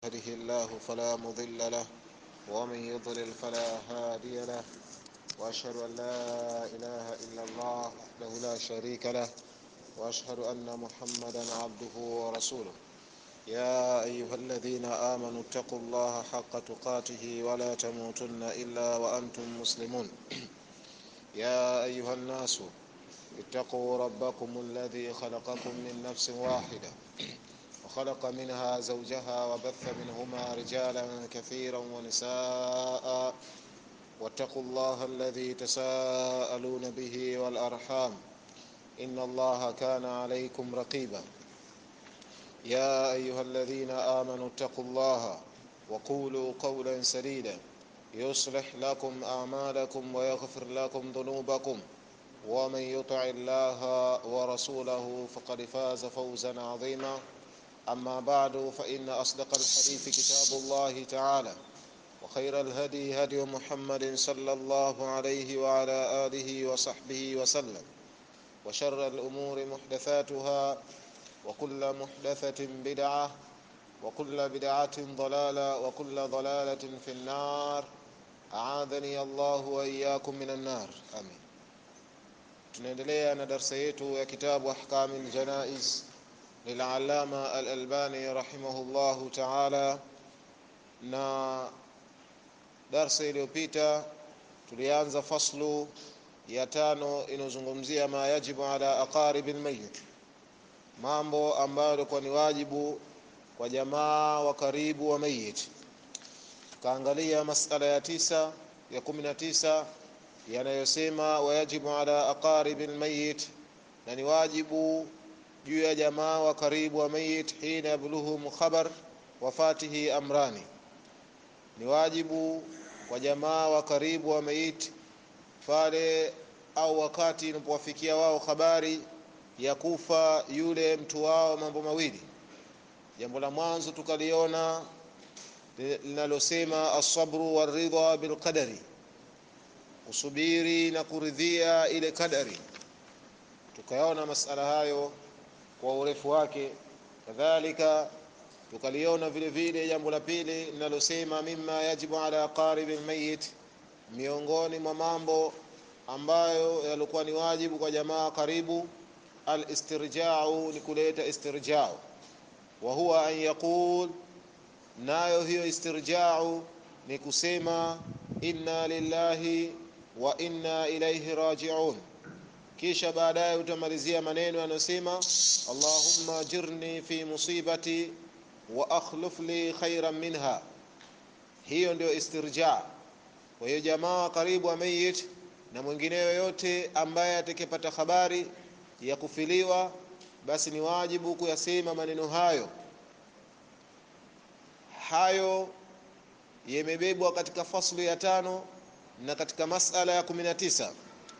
يهده الله فلا مضل له ومن يضلل فلا هادي له وأشهد أن لا إله إلا الله وحده لا شريك له وأشهد أن محمدا عبده ورسوله. يا أيها الذين آمنوا اتقوا الله حق تقاته ولا تموتن إلا وأنتم مسلمون. يا أيها الناس اتقوا ربكم الذي خلقكم من نفس واحدة وخلق منها زوجها وبث منهما رجالا كثيرا ونساء واتقوا الله الذي تساءلون به والأرحام إن الله كان عليكم رقيبا. يا أيها الذين آمنوا اتقوا الله وقولوا قولا سديدا يصلح لكم أعمالكم ويغفر لكم ذنوبكم ومن يطع الله ورسوله فقد فاز فوزا عظيما. أما بعد فإن أصدق الحديث كتاب الله تعالى وخير الهدي هدي محمد صلى الله عليه وعلى آله وصحبه وسلم وشر الأمور محدثاتها وكل محدثة بدعة وكل بدعة ضلالة وكل ضلالة في النار. أعاذني الله وإياكم من النار. آمين. tunaendelea na darasa yetu ya kitabu Ahkamul Janaiz lil'allama al-Albani rahimahullahu ta'ala, na darasa iliyopita tulianza faslu ya 5 inozungumzia ma yajibu ala aqaribil mayyit, mambo ambayo kwa ni wajibu kwa jamaa wa karibu wa mayit. Tukaangalia masala ya 9 ya 19 yanayosema wajibu ala aqaribil mayyit, na ni wajibu juu ya jamaa wa karibu wa mayit hina yabluhum khabar wafatihi amrani. Ni wajibu kwa jamaa wa karibu wa mayit pale au wakati inapowafikia wao habari ya kufa yule mtu wao mambo mawili. Jambo la mwanzo tukaliona linalosema as-sabru war-ridha bil qadari, kusubiri na kuridhia ile kadari. Tukaona masala hayo kwa urefu wake. Kadhalika tukaliona vile vile jambo la pili linalosema mimma yajibu ala qaribil mayyit, miongoni mwa mambo ambayo yalikuwa ni wajibu kwa jamaa karibu, al-istirja'u, ni kuleta istirja'u, wa huwa an yaqul, nayo hiyo istirja'u ni kusema inna lillahi wa inna ilayhi raji'un. Kisha baadaye utamalizia maneno yanayosema Allahumma jirni fi musibati wa akhlif li khayran minha. Hiyo ndio istirja'. Kwa hiyo jamaa karibu wa mayit na mwingineo yote ambaye atakayepata habari ya kufiliwa, basi ni wajibu kuyasema maneno hayo. Hayo yamebebwa katika faslu ya 5 na katika masala ya 19.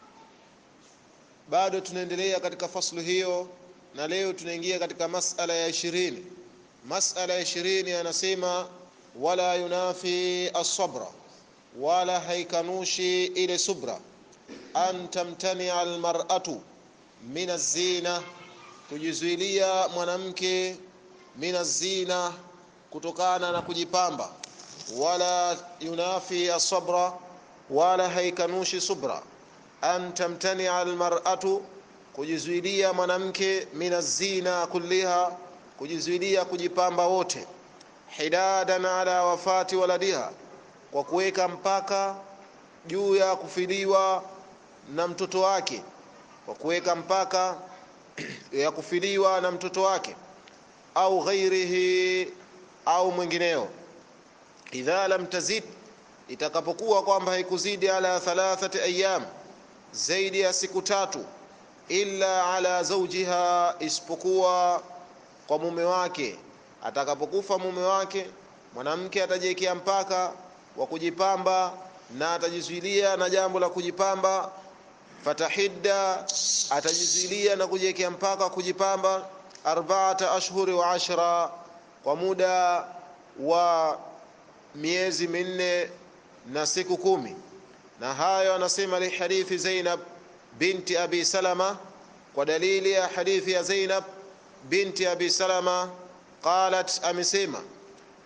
Bado tunaendelea katika faslu hiyo, na leo tunaingia katika masala ya 20. Masala ya 20 yanasema wala yunafi as-sabra, wala haikanushi ile subra, an tamtani al-mar'atu min az-zina, kujizuilia mwanamke min az-zina, kutokana na kujipamba. Wala yunafi as-sabra, wala haikanushi subra, an tamtani al-mar'atu, kujizuilia mwanamke min az-zina kulliha, kujizuilia kujipamba wote. Hidadan ala wafati waladiha, kwa kuweka mpaka juu ya kufiliwa na mtoto wake, kwa kuweka mpaka ya kufiliwa na mtoto wake, au ghairihi, au mwingineo. Idha lam tazid, itakapokuwa kwamba haikuzidi ala 3 ayyam, zaidi ya siku 3, illa ala zawjiha, isipokuwa kwa mume wake. Atakapokufa mume wake, mwanamke atajiwekea mpaka wa kujipamba na atajizuilia na jambo la kujipamba. Fatahidda, atajizuilia na kujiwekea mpaka kujipamba 4 ashhuri wa 10, kwa muda wa miezi 4 na siku 10. Na hayo anasema li hadithi Zainab binti Abi Salama, kwa dalili ya hadithi ya Zainab binti Abi Salama. Qalat, amesema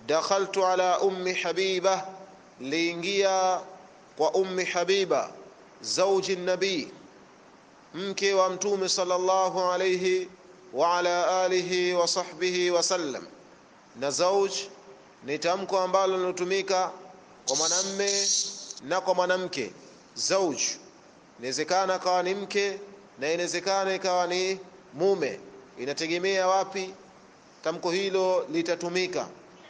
dakhaltu ala ummi Habiba, liingia kwa ummi Habiba zawji nabii, mke wa mtume sallallahu alayhi wa ala alihi wa sahbihi wasallam. Na zawj ni tamko ambalo linatumika kwa mwanamume na kwa mwanamke. Zawj inawezekana kawa ni mke na inawezekana ikawa ni mume, inategemea wapi tamko hilo litatumika.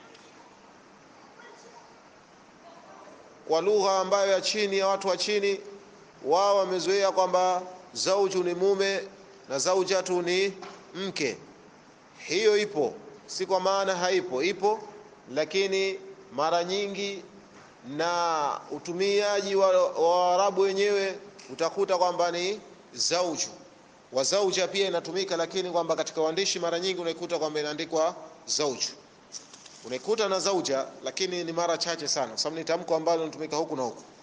Kwa lugha ambayo ya chini ya watu wa chini, wao wamezoea kwamba zawju ni mume na zawjatu ni mke. Hiyo ipo, si kwa maana haipo, ipo, lakini mara nyingi na utumiaji wa Arabu wenyewe utakuta kwamba ni zawju. Wa zawja pia inatumika, lakini kwamba katika uandishi mara nyingi unaikuta kwamba inaandikwa zawju. Unaikuta na zawja, lakini ni mara chache sana, sababu ni tamko ambalo linatumika huku na huku.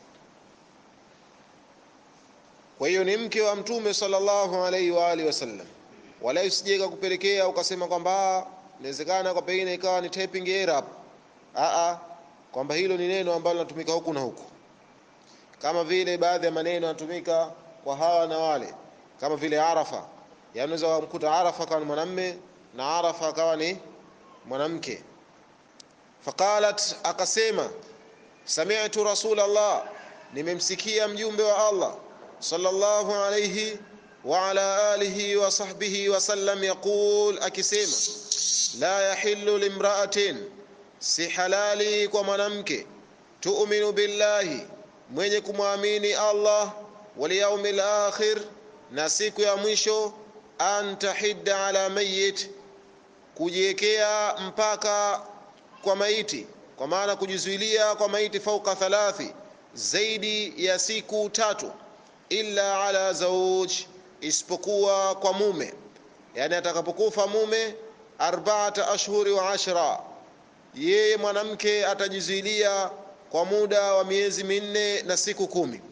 Kwa hiyo ni mke wa mtume sallallahu alaihi wa alihi wasallam. Wala usijeka kupelekea ukasema kwamba inawezekana kwa pengine ikawa ni typing error. Kwamba hilo ni neno ambalo linatumika huku na huku. Kama vile baadhi ya maneno yanatumika kwa hawa na wale, kama vile Arafa. Yaani unaweza kumkuta Arafa kama mwanamume na Arafa kama ni mwanamke. Faqalat, akasema, sami'tu Rasulullah, nimemsikia mjumbe wa Allah sallallahu alayhi wa ala alihi wa sahbihi wasallam yaqul, akisema, la yahillu limra'atin, si halali kwa mwanamke, tu'minu billahi, mwenye kumwamini Allah, wal yawmil akhir, na siku ya mwisho, an tahidda ala mayyit, kujiwekea mpaka kwa maiti, kwa maana kujizuilia kwa maiti, fauka thalathi, zaidi ya siku 3, illa ala zawj, isipokuwa kwa mume. Yani atakapokufa mume 4 ashhuri wa 10, yeye mwanamke atajizuilia kwa muda wa miezi 4 na siku 10.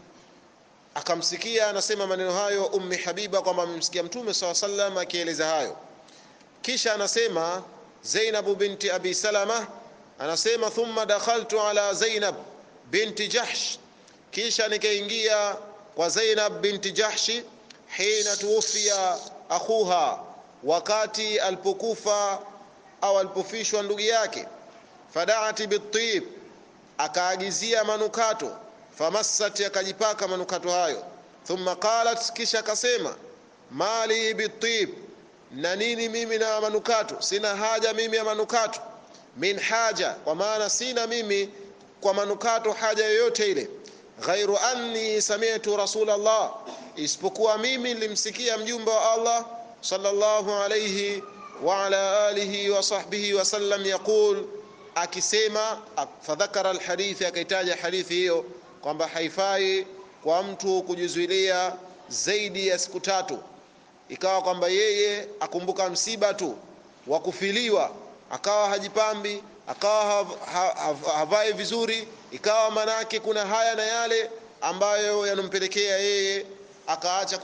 Akamsikia anasema maneno hayo ummi Habiba, kwamba amemsikia mtume sallallahu alayhi wasallam akieleza hayo. Kisha anasema Zainab binti Abi Salama, anasema thumma dakhaltu ala Zainab binti Jahsh, kisha nikaingia kwa Zainab binti Jahsh, hina tuwafia akhuha, wakati alipokufa au alipofishwa ndugu yake. Fada'ati bitib, akaagizia manukato. Famassat, akajipaka manukato hayo. Thumma qalat, kisha akasema, mali bitib, na nini mimi na manukato, sina haja mimi ya manukato. Min haja, kwa maana sina mimi kwa manukato haja yoyote ile. Ghairu anni sami'tu Rasulullah, isipokuwa mimi nilimsikia mjumbe wa Allah sallallahu alayhi wa ala alihi wa sahbihi wasallam yaqul, akisema. Fadhakara alhadithi, akaitaja hadithi hiyo kwamba haifai kwa mtu kujizuilia zaidi ya siku 3. Ikawa kwamba yeye akumbuka msiba tu wa kufiliwa, akawa hajipambi, akawa havai vizuri, ikawa manake kuna haya na yale ambayo yanompelekea yeye akaacha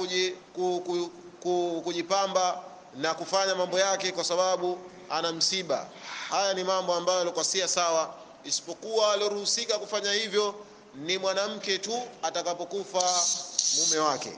kujipamba na kufanya mambo yake kwa sababu ana msiba. Haya ni mambo ambayo yalikuwa si sawa, isipokuwa aliruhusika kufanya hivyo ni mwanamke tu atakapokufa mume wake.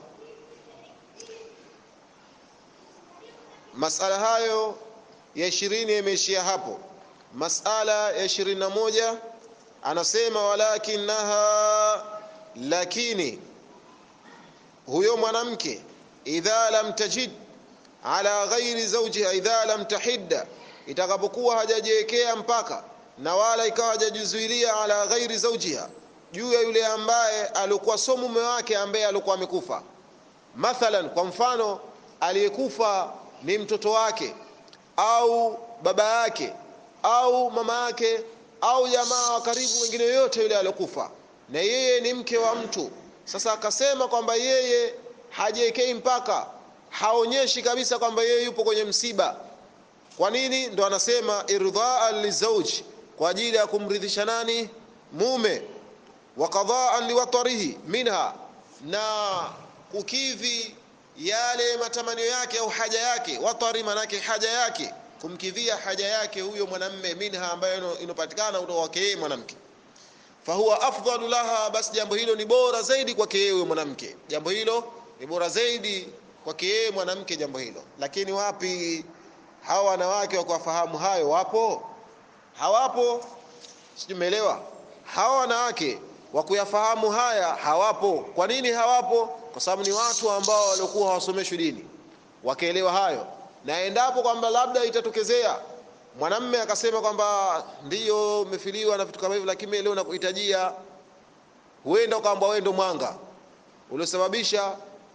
Masala hayo ya 20 yameishia hapo. Masala ya 21 anasema, walakinaha, lakini huyo mwanamke, idha lam tajid ala ghairi zawjiha, idha lam tahidda, itakapokuwa hajajiwekea mpaka na wala ikawa hajajizuilia ala ghairi zawjiha, juu ya yule ambaye alikuwa so mume wake ambaye alikuwa amekufa. Mathalan, kwa mfano, aliyekufa ni mtoto wake au baba yake au mama yake au jamaa wa karibu wengine yote yule aliyokufa, na yeye ni mke wa mtu. Sasa akasema kwamba yeye hajiwekei mpaka, haonyeshi kabisa kwamba yeye yupo kwenye msiba. Kwa nini? Ndo anasema irdha'an lizawj, kwa ajili ya kumridhisha nani? Mume. Wa qada'an liwatarihi minha, na kukidhi yale matamanio yake au haja yake. Watari manake haja yake, kumkidhia haja yake huyo mwanamme minha ambayo inopatikana kutoka kwake yeye mwanamke, fahuwa afdalu laha, basi jambo hilo ni bora zaidi kwake yeye mwanamke, jambo hilo ni bora zaidi kwake yeye mwanamke jambo hilo. Lakini wapi hawa wanawake wa kufahamu hayo? Wapo? Hawapo? Sijumeelewa. Hawa wanawake wa kuyafahamu haya hawapo. Kwa nini hawapo? Kwa sababu ni watu ambao walikuwa hawasomeshwi dini wakaelewa hayo. Na endapo kwamba labda itatokezea mwanamume akasema kwamba ndiyo umefiliwa na vitu kama hivyo, lakini leo nakuhitajia, huenda kwamba wewe ndo mwanga uliosababisha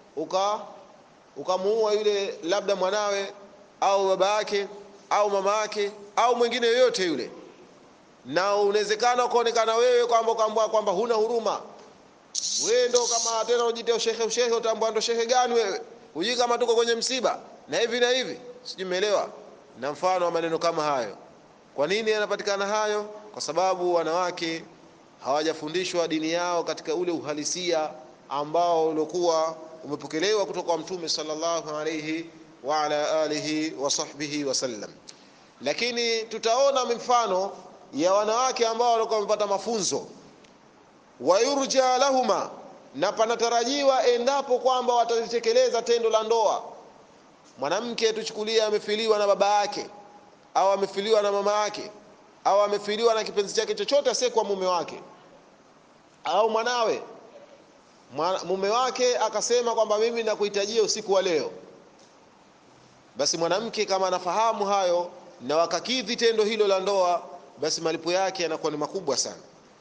ukamuua yule labda mwanawe au baba yake au mama yake au mwingine yoyote yule, na unawezekana ukaonekana wewe kwamba huna huruma, wewe ndo kama tena ujiteo shehe, utambua ndo shehe gani wewe, hujui kama tuko kwenye msiba na hivi na hivi, sijumeelewa, na mfano wa maneno kama hayo. Kwa nini yanapatikana hayo? Kwa sababu wanawake hawajafundishwa dini yao katika ule uhalisia ambao ulikuwa umepokelewa kutoka kwa Mtume sallallahu alayhi wa ala alihi wa sahbihi wasallam. Lakini tutaona mifano ya wanawake ambao walikuwa wamepata mafunzo, wayurja lahuma, na panatarajiwa endapo kwamba watatekeleza tendo la ndoa. Mwanamke tuchukulia amefiliwa na baba yake au amefiliwa na mama yake au amefiliwa na kipenzi chake chochote asiye kwa mume wake, au mwanawe mume wake akasema kwamba mimi nakuhitajia usiku wa leo, basi mwanamke kama anafahamu hayo na wakakidhi tendo hilo la ndoa, basi malipo yake yanakuwa ni makubwa sana.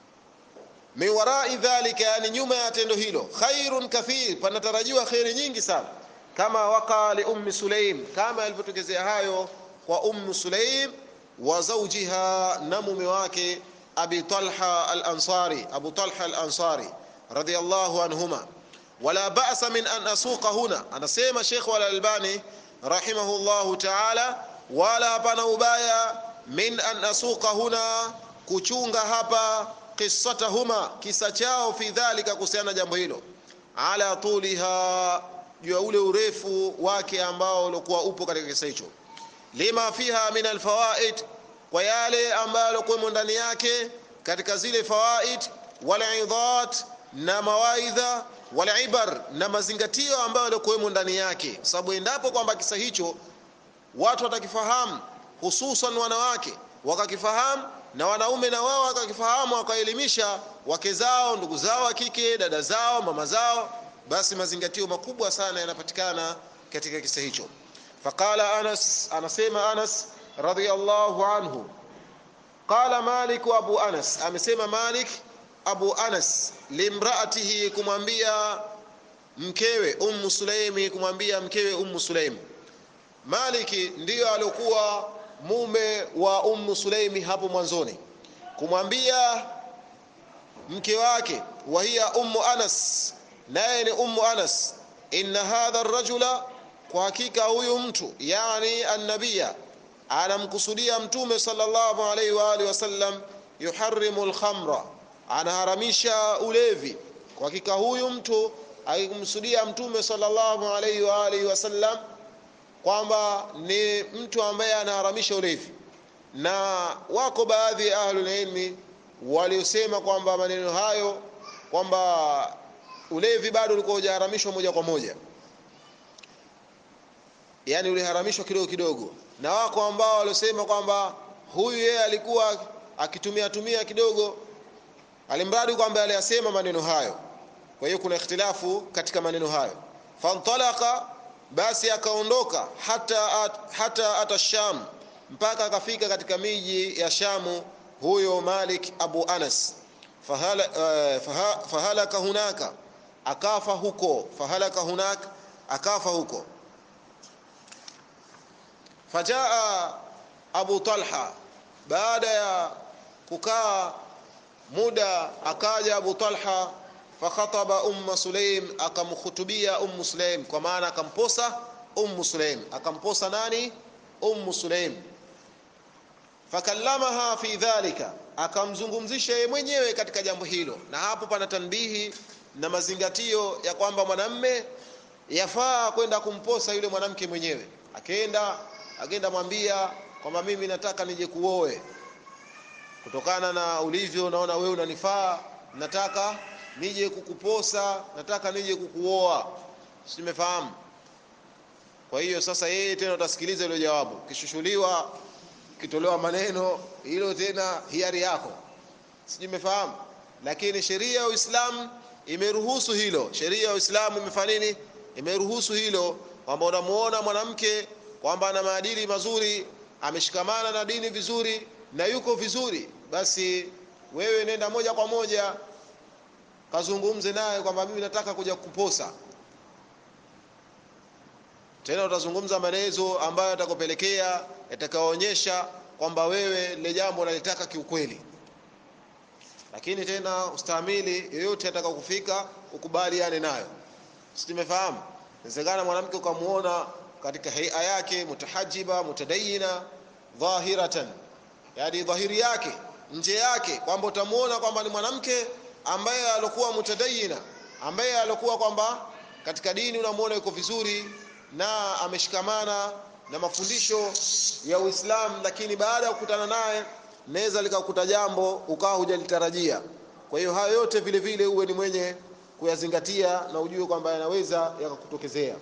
Min warai dhalika, yani nyuma ya tendo hilo, khairun kathir, panatarajiwa khairi nyingi sana. Kama waqali ummi Sulaim, kama alipotokezea hayo kwa ummu Sulaim wa zawjiha, na mume wake Abi Talha al-Ansari, Abu Talha al-Ansari radiyallahu anhuma. Wala ba'sa min an asuqa huna, anasema Sheikh al-Albani rahimahullahu ta'ala, wala hapana ubaya min an asuqa huna, kuchunga hapa qissatahuma, kisa chao, fi dhalika, kuhusiana jambo hilo, ala tuliha, juu ya ule urefu wake ambao ulikuwa upo katika kisa hicho, lima fiha min alfawaid, kwa yale ambayo yalikuwa ndani yake katika zile fawaid, wal idhat, na mawaidha, wal ibar, na mazingatio ambayo yalikuwa ndani yake. Sababu endapo kwamba kisa hicho watu watakifahamu, hususan wanawake wakakifahamu, na wanaume na wao wakakifahamu, wakaelimisha wake zao, ndugu zao wa kike, dada zao, mama zao, basi mazingatio makubwa sana yanapatikana katika kisa hicho. Faqala Anas, anasema Anas radhiyallahu anhu, qala Malik wa Abu Anas, amesema Malik Abu Anas, limraatihi, kumwambia mkewe Ummu Sulaimi, kumwambia mkewe Ummu Sulaim. Maliki ndiyo alikuwa mume wa Ummu Sulaimi hapo mwanzoni, kumwambia mke wake, wa hiya Ummu Anas, naye ni Ummu Anas, inna hadha ar-rajula, kwa hakika huyu mtu, yani an-nabiyya, anamkusudia Mtume sallallahu alayhi wa alihi wasallam, yuharrimu al-khamra, anaharamisha ulevi. Kwa hakika huyu mtu akikumsudia Mtume sallallahu alayhi wa alihi wasallam kwamba ni mtu ambaye anaharamisha ulevi. Na wako baadhi ya ahlul ilmi waliosema kwamba maneno hayo kwamba ulevi bado ulikuwa hujaharamishwa moja kwa moja, yani uliharamishwa kidogo kidogo, na wako ambao waliosema kwamba huyu yeye alikuwa akitumia kidogo, alimradi kwamba aliyasema maneno hayo. Kwa hiyo kuna ikhtilafu katika maneno hayo. Fantalaqa, basi akaondoka, hata ata Sham, mpaka akafika katika miji ya Shamu, huyo Malik Abu Anas. Fahalaka hunaka, akafa huko. Fahalaka hunaka, akafa huko. Fajaa Abu Talha, baada ya kukaa muda akaja Abu Talha, fakhataba Ummu Sulaim, akamkhutubia Ummu Sulaim, kwa maana akamposa Ummu Sulaim. Akamposa nani? Ummu Sulaim. Fakallamaha fi dhalika, akamzungumzisha yeye mwenyewe katika jambo hilo. Na hapo pana tanbihi na mazingatio ya kwamba mwanamme yafaa kwenda kumposa yule mwanamke mwenyewe. Akaenda mwambia kwamba mimi nataka nije kuoe, kutokana na ulivyo naona wewe unanifaa, nataka nije kukuposa, nataka nije kukuoa. Simefahamu? Kwa hiyo sasa yeye tena utasikiliza ile jawabu, kishushuliwa kitolewa maneno, hilo tena hiari yako. Simefahamu? Lakini sheria ya Uislamu imeruhusu hilo. Sheria ya Uislamu imefanya nini? Imeruhusu hilo, kwamba unamuona mwanamke kwamba ana maadili mazuri, ameshikamana na dini vizuri na yuko vizuri, basi wewe nenda moja kwa moja kazungumze naye kwamba mimi nataka kuja kukuposa. Tena utazungumza maelezo ambayo yatakupelekea, yatakaoonyesha kwamba wewe ile jambo unalitaka kiukweli. Lakini tena ustahimili yoyote atakayokufika, ukubaliane nayo. Simefahamu? Inawezekana mwanamke ukamuona katika haia yake mutahajiba, mutadayina, dhahiratan, yani dhahiri yake, nje yake, kwamba utamuona kwamba ni mwanamke ambaye alikuwa mutadayina, ambaye alikuwa kwamba katika dini unamuona yuko vizuri na ameshikamana na mafundisho ya Uislamu, lakini baada ya kukutana naye naweza likakuta jambo ukawa hujalitarajia. Kwa hiyo hayo yote vile vile uwe ni mwenye kuyazingatia na ujue kwamba yanaweza yakakutokezea.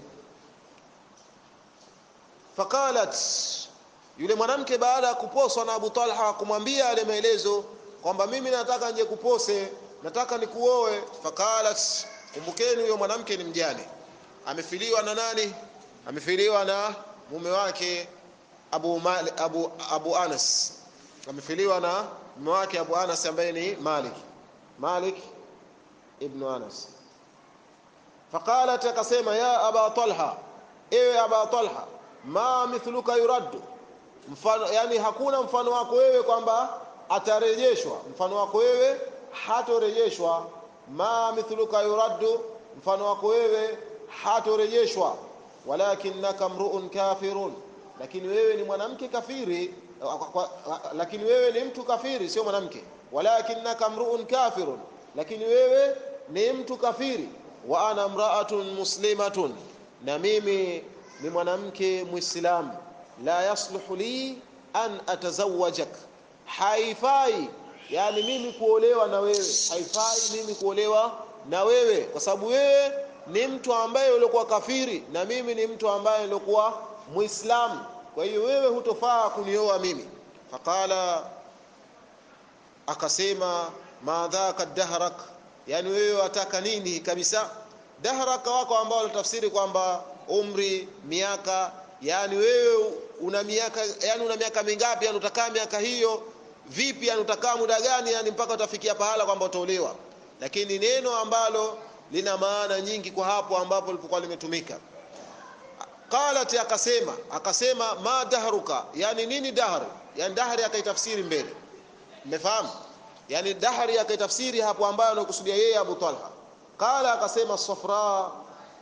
Faqalat, yule mwanamke baada ya kuposwa na Abu Talha kumwambia ile maelezo kwamba mimi nataka nje kupose, nataka nikuoe. Faqalat, kumbukeni huyo mwanamke ni mjane, amefiliwa na nani? Amefiliwa na mume wake Abu Anas, amefiliwa na mume wake Abu Anas ambaye ni Malik ibn Anas. Faqalat, akasema ya Aba Talha, ewe Aba Talha, ma mithluka yuraddu, mfano, yani hakuna mfano wako wewe kwamba atarejeshwa, mfano wako wewe hatorejeshwa. Ma mithluka yuraddu, mfano wako wewe hatorejeshwa. Walakinnaka mru'un kafirun, lakini wewe ni mwanamke kafiri, lakini wewe ni mtu kafiri, sio mwanamke. Walakinnaka mru'un kafirun, lakini wewe ni mtu kafiri. Wa ana mra'atun muslimatun, na mimi ni mwanamke muislamu. La yasluhu li an atazawwajak, haifai yani mimi kuolewa na wewe, haifai mimi kuolewa na wewe, kwa sababu wewe ni mtu ambaye ulikuwa kafiri na mimi ni mtu ambaye nilikuwa muislamu, kwa hiyo wewe hutofaa kunioa mimi. Faqala, akasema madhaka dahrak, yani wewe wataka nini kabisa? Dahrak wako ambao wanatafsiri kwamba umri, miaka, yani wewe una miaka, yani una miaka mingapi, yani utakaa miaka hiyo vipi, yani utakaa muda gani, yani mpaka utafikia pahala kwamba utaolewa. Lakini neno ambalo lina maana nyingi kwa hapo ambapo lilipokuwa limetumika. Qalat, akasema ma dahruka, yani nini dahr, yani dahri akaitafsiri mbele. Umefahamu? Yani dahri akaitafsiri hapo ambayo anakusudia yeye Abu Talha. Qala, akasema safra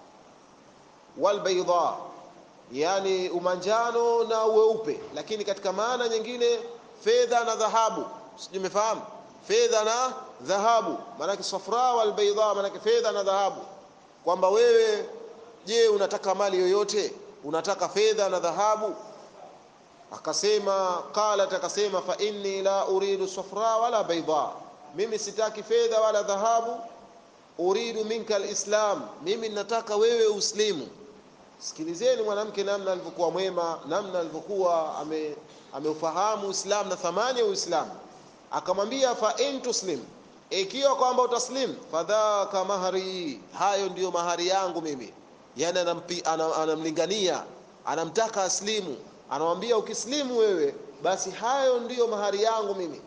wal bayda, yani umanjano na weupe, lakini katika maana nyingine fedha na dhahabu. Sijui umefahamu? Fedha na dhahabu, maana safra wal bayda maana fedha na dhahabu, kwamba wewe je unataka mali yoyote, unataka fedha na dhahabu? Akasema qalat, akasema fa inni la uridu safra wala bayda, mimi sitaki fedha wala dhahabu. Uridu minka alislam, mimi nataka wewe uslimu. Sikilizeni mwanamke namna alivyokuwa mwema, namna alivyokuwa ameufahamu Uislamu na thamani ya Uislamu. Akamwambia fa in tuslim, ikiwa kwamba utaslim, fadhaka mahari, hayo ndiyo mahari yangu mimi. Yani anamlingania, anamtaka aslimu, anamwambia ukislimu wewe basi hayo ndiyo mahari yangu mimi.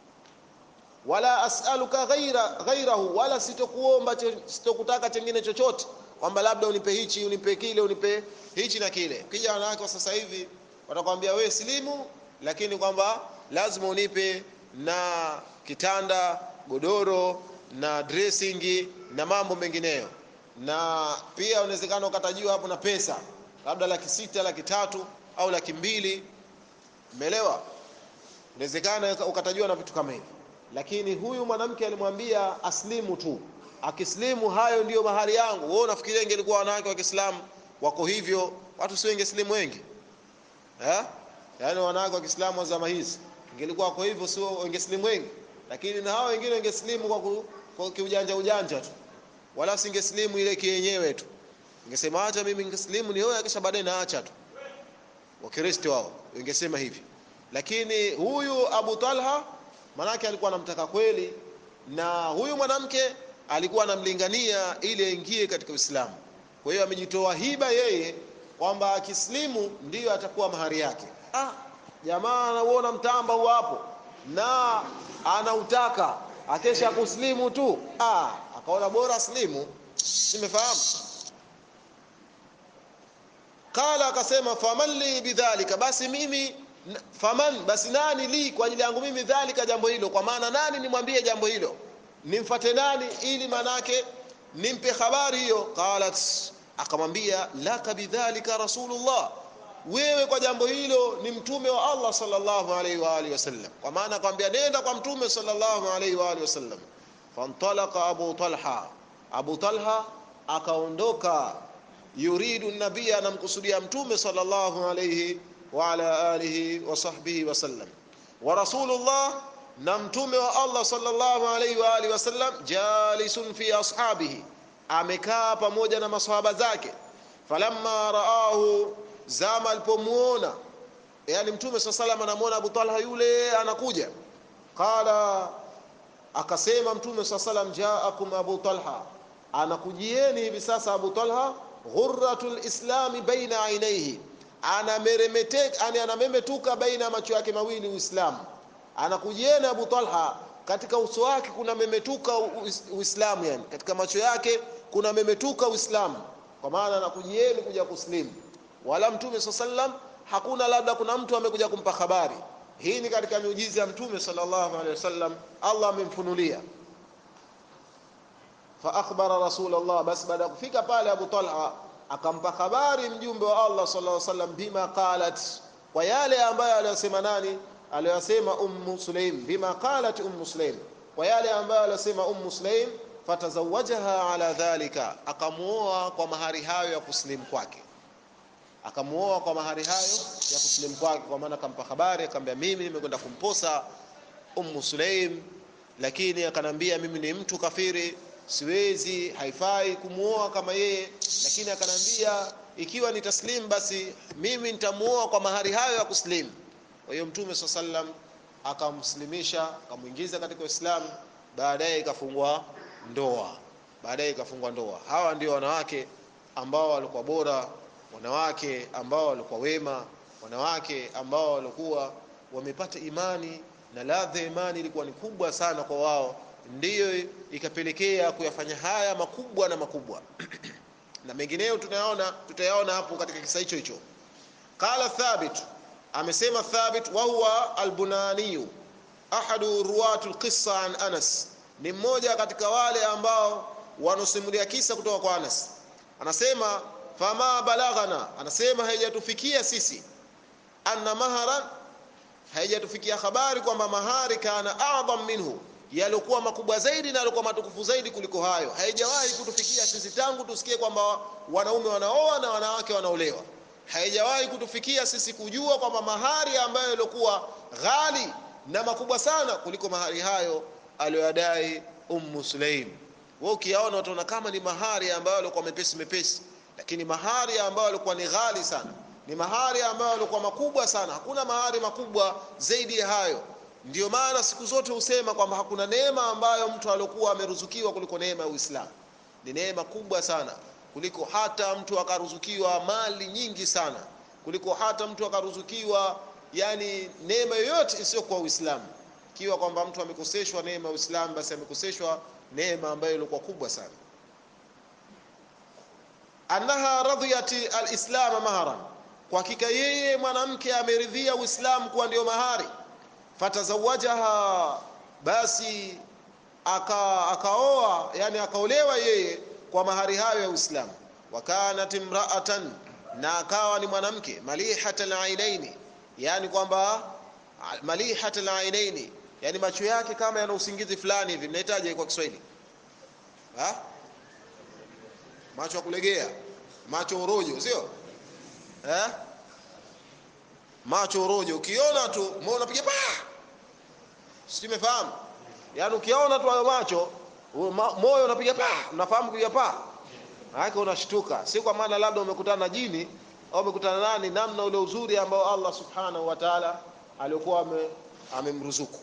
Wala as'aluka ghairahu, wala sitokuomba, sitokutaka chengine chochote, kwamba labda unipe hichi, unipe kile, unipe hichi na kile. Kija wanawake wa sasa hivi watakwambia wewe slimu, lakini kwamba lazima unipe na kitanda, godoro na dressing na mambo mengineyo, na pia unawezekana ukatajiwa hapo na pesa labda 600,000, 300,000 au 200,000. Umeelewa? Inawezekana ukatajiwa na vitu kama hivi, lakini huyu mwanamke alimwambia aslimu tu, akislimu hayo ndiyo mahari yangu. Wewe unafikiria ingelikuwa wanawake wa Kiislamu wako hivyo, watu sio ingeslimu wengi? yani wanawake wa Kiislamu wa zama hizi. Ingelikuwa kwa hivyo sio wangeslimu wengi, lakini na hao wengine wangeslimu kwa kiujanja ujanja tu, wala singeslimu ile kienyewe tu. Ningesema acha mimi ningeslimu nioe kisha baadaye naacha tu. Wakristo wao wangesema hivi. Lakini huyu Abu Talha manake alikuwa anamtaka kweli, na huyu mwanamke alikuwa anamlingania ili aingie katika Uislamu. Kwa hiyo amejitoa hiba yeye kwamba akislimu ndiyo atakuwa mahari yake. Jamaa anaona mtamba huo hapo na anautaka akesha kuslimu tu, akaona bora slimu. Simefahamu. Kala akasema faman li bidhalika, basi mimi faman, basi nani li kwa ajili yangu mimi dhalika, jambo hilo. Kwa maana nani nimwambie jambo hilo, nimfuate nani ili manake nimpe habari hiyo. Qalat, akamwambia laka bidhalika rasulullah, wewe kwa jambo hilo ni mtume wa Allah sallallahu alaihi wa alihi wasallam. Kwa maana akamwambia nenda kwa mtume sallallahu alaihi wa alihi wasallam. Fantalaqa Abu Talha akaondoka, yuridu an-nabiy, anamkusudia mtume sallallahu alaihi wa ala alihi wa sahbihi wasallam. Wa rasulullah, na mtume wa Allah sallallahu alaihi wa alihi wasallam, jalisun fi ashabihi, amekaa pamoja na maswahaba zake. Falamma raahu, zama alipomuona, yani mtume sallallahu alaihi anamuona Abu Talha yule anakuja. Qala, akasema mtume sallallahu alaihi jaakum Abu Talha, anakujieni hivi sasa Abu Talha, ghurratul islami baina ainaihi, anamemetuka baina macho yake mawili Uislamu. Anakujieni Abu Talha, katika uso wake kuna memetuka Uislamu, yani katika macho yake kuna memetuka Uislamu. Kwa maana anakujieni kuja kuslimu, wala mtume sallam hakuna labda kuna mtu amekuja kumpa habari. Hii ni katika miujiza ya mtume sallallahu alaihi wasallam, Allah amemfunulia. Fa akhbara rasulullah, bas baada kufika pale Abu Talha akampa habari mjumbe wa Allah sallallahu alaihi wasallam, bima qalat, kwa yale ambayo aliyosema nani, aliyosema Sulaim, bima qalat Sulaim, kwa yale ambayo aliyosema Sulaim. Fatazawajaha ala dhalika, akamuoa kwa mahari hayo ya kuslimu kwake, akamuoa kwa mahari hayo ya kuslimu kwake. Kwa maana akampa habari, akamwambia mimi nimekwenda kumposa Sulaim, lakini akanambia mimi ni mtu kafiri, siwezi, haifai kumuoa kama yeye. Lakini akanambia ikiwa ni taslim, basi mimi nitamuoa kwa mahari hayo ya kuslimu. Kwa hiyo mtume sallam akamslimisha, akamuingiza katika Uislamu, baadaye ikafungwa ndoa. Hawa ndio wanawake ambao walikuwa bora, wanawake ambao walikuwa wema, wanawake ambao walikuwa wamepata imani, na ladha ya imani ilikuwa ni kubwa sana kwa wao, ndiyo ikapelekea kuyafanya haya makubwa na makubwa. Na mengineyo tutayaona hapo katika kisa hicho. Qala Thabit, amesema Thabit, wa huwa al-Bunani, ahadu ruwatul qissa an Anas, ni mmoja katika wale ambao wanasimulia kisa kutoka kwa Anas. Anasema fama balaghana, anasema haijatufikia sisi, anna maharan, haijatufikia habari kwamba mahari kana a'dham minhu, yalikuwa makubwa zaidi na yalikuwa matukufu zaidi kuliko hayo. Haijawahi kutufikia sisi tangu tusikie kwamba wanaume wanaoa na wanawake wanaolewa. Haijawahi kutufikia sisi kujua kwamba mahari ambayo yalikuwa ghali na makubwa sana kuliko mahari hayo aliyodai Sulaim. Wao kiaona wataona kama ni mahari ambayo yalikuwa mepesi, lakini mahari ambayo yalikuwa ni ghali sana, ni mahari ambayo yalikuwa makubwa sana. Hakuna mahari makubwa zaidi ya hayo. Ndio maana siku zote husema kwamba hakuna neema ambayo mtu alikuwa ameruzukiwa kuliko neema ya Uislamu. Ni neema kubwa sana kuliko hata mtu akaruzukiwa mali nyingi sana, kuliko hata mtu akaruzukiwa yani neema yoyote isiyo kwa Uislamu. Kiwa kwamba mtu amekoseshwa neema ya Uislamu, basi amekoseshwa neema ambayo ilikuwa kubwa sana. Annaha radhiyati al-islam maharan, kwa hakika yeye mwanamke ameridhia Uislamu kuwa ndio mahari. Fatazawajaha, basi akaoa, yani akaolewa yeye kwa mahari hayo ya Uislamu. Wa kanat imra'atan, na akawa ni mwanamke malihatal ainaini, yani kwamba malihatal ainaini, yani macho yake kama yana usingizi fulani hivi. Mnahitaji kwa Kiswahili? Macho ya kulegea, macho orojo, sio? macho rojo, ukiona tu moyo unapiga pa. Simefahamu? Yaani ukiona tu hayo macho moyo unapiga pa. Unafahamu kupiga pa? Haki unashtuka. Si kwa maana labda umekutana na jini au umekutana nani, namna ule uzuri ambao Allah subhanahu wa ta'ala alikuwa amemruzuku.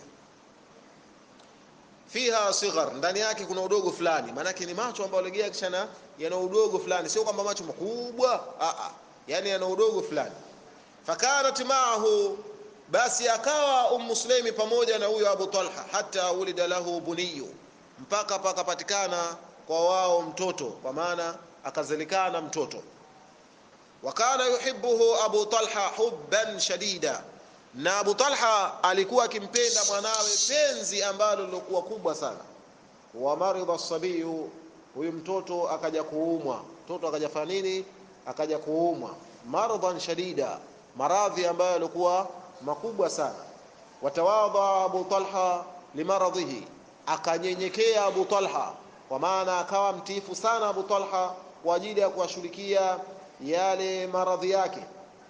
Fiha sighar, ndani yake kuna udogo fulani. Maana yake ni macho ambayo legea kishana yana udogo fulani, sio kwamba macho makubwa, yani yana udogo fulani. Fakanat ma'ahu, basi akawa Muslimi pamoja na huyo Abu Talha, hata ulida lahu buniyu, mpaka pakapatikana kwa wao mtoto, kwa maana akazalikana mtoto. Wakana yuhibbuhu Abu Talha hubban shadida, na Abu Talha alikuwa akimpenda mwanawe penzi ambalo lilikuwa kubwa sana. Wa maridha sabiyu, huyu mtoto akaja kuumwa. Mtoto akaja fanya nini? Akaja kuumwa maradhan shadida, maradhi ambayo yalikuwa makubwa sana. Watawadha Abu Talha limaradhihi, akanyenyekea Abu Talha, kwa maana akawa mtiifu sana Abu Talha kwa ajili ya kuwashughulikia yale maradhi yake.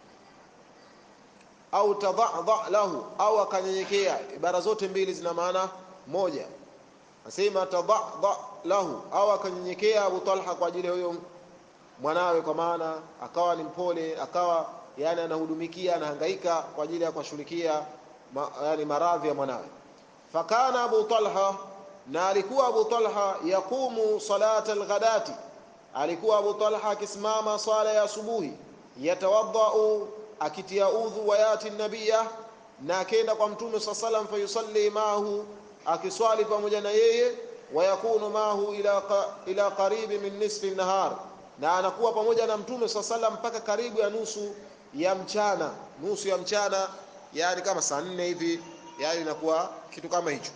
Au tadhadha lahu, au akanyenyekea. Ibara zote mbili zina maana moja. Nasema tadhadha lahu, au akanyenyekea Abu Talha kwa ajili ya huyo mwanawe, kwa maana akawa ni mpole, akawa yani anahudumikia, anahangaika kwa ajili ya kushughulikia yani maradhi ya mwanawe. Fakana Abu Talha, na alikuwa Abu Talha yakumu salata alghadati, alikuwa Abu Talha akisimama swala ya asubuhi, yatawadhau, akitia udhu, wayati nabiyya, na akenda kwa mtume sallam, fayusalli maahu, akiswali pamoja na yeye, wayakunu maahu ila qaribi min nisfi nahar, na anakuwa pamoja na mtume sallam mpaka karibu ya nusu ya mchana. Nusu ya mchana yani kama saa 4 hivi, yani inakuwa kitu kama hicho.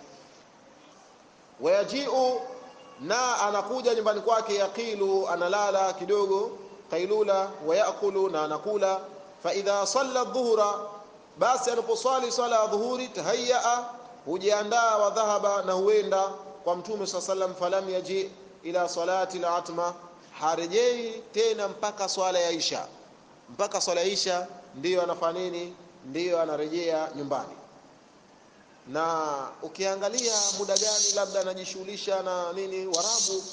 Wayajiu, na anakuja nyumbani kwake, yaqilu, analala kidogo qailula, wayakulu, na anakula. Fa idha salla dhuhra, basi anaposwali swala ya dhuhuri, tahayya, hujiandaa, wa dhahaba, na huenda kwa mtume sallam. Falam yaji ila salati al-atma, harejei tena mpaka swala ya isha. Mpaka swala ya isha ndiyo anafanya nini? Ndiyo anarejea nyumbani. Na ukiangalia muda gani labda anajishughulisha na nini, Warabu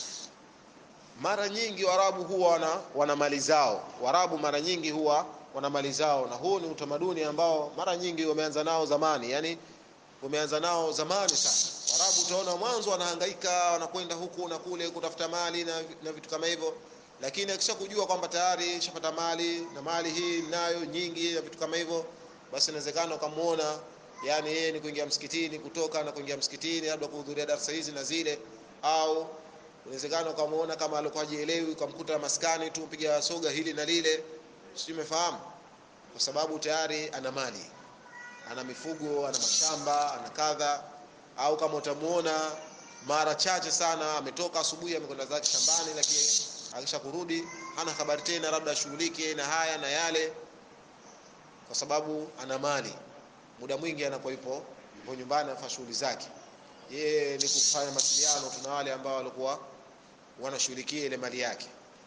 mara nyingi huwa wana mali zao. Warabu mara nyingi huwa wana mali zao, na huu ni utamaduni ambao mara nyingi wameanza nao zamani, yani wameanza nao zamani sana. Warabu utaona mwanzo wanahangaika, wanakwenda huku na kule kutafuta mali na vitu kama hivyo, lakini akisha kujua kwamba tayari shapata mali na mali hii nayo nyingi na vitu kama hivyo, basi inawezekana ukamuona yani yeye ni kuingia msikitini, kutoka na kuingia msikitini labda kuhudhuria darasa hizi na zile, au inawezekana ukamuona kama alikuwa hajielewi, ukamkuta maskani tu piga soga hili na lile. Sio, umefahamu? Kwa sababu tayari ana mali, ana mifugo, ana mashamba, ana kadha. Au kama utamuona mara chache sana ametoka asubuhi amekwenda zake shambani, lakini akisha kurudi hana habari tena, labda shughulike na haya na yale, kwa sababu ana mali. Muda mwingi anakuwa yupo nyumbani afanya shughuli zake. Yeye ni kufanya mawasiliano tuna wale ambao walikuwa wanashughulikia ile mali yake.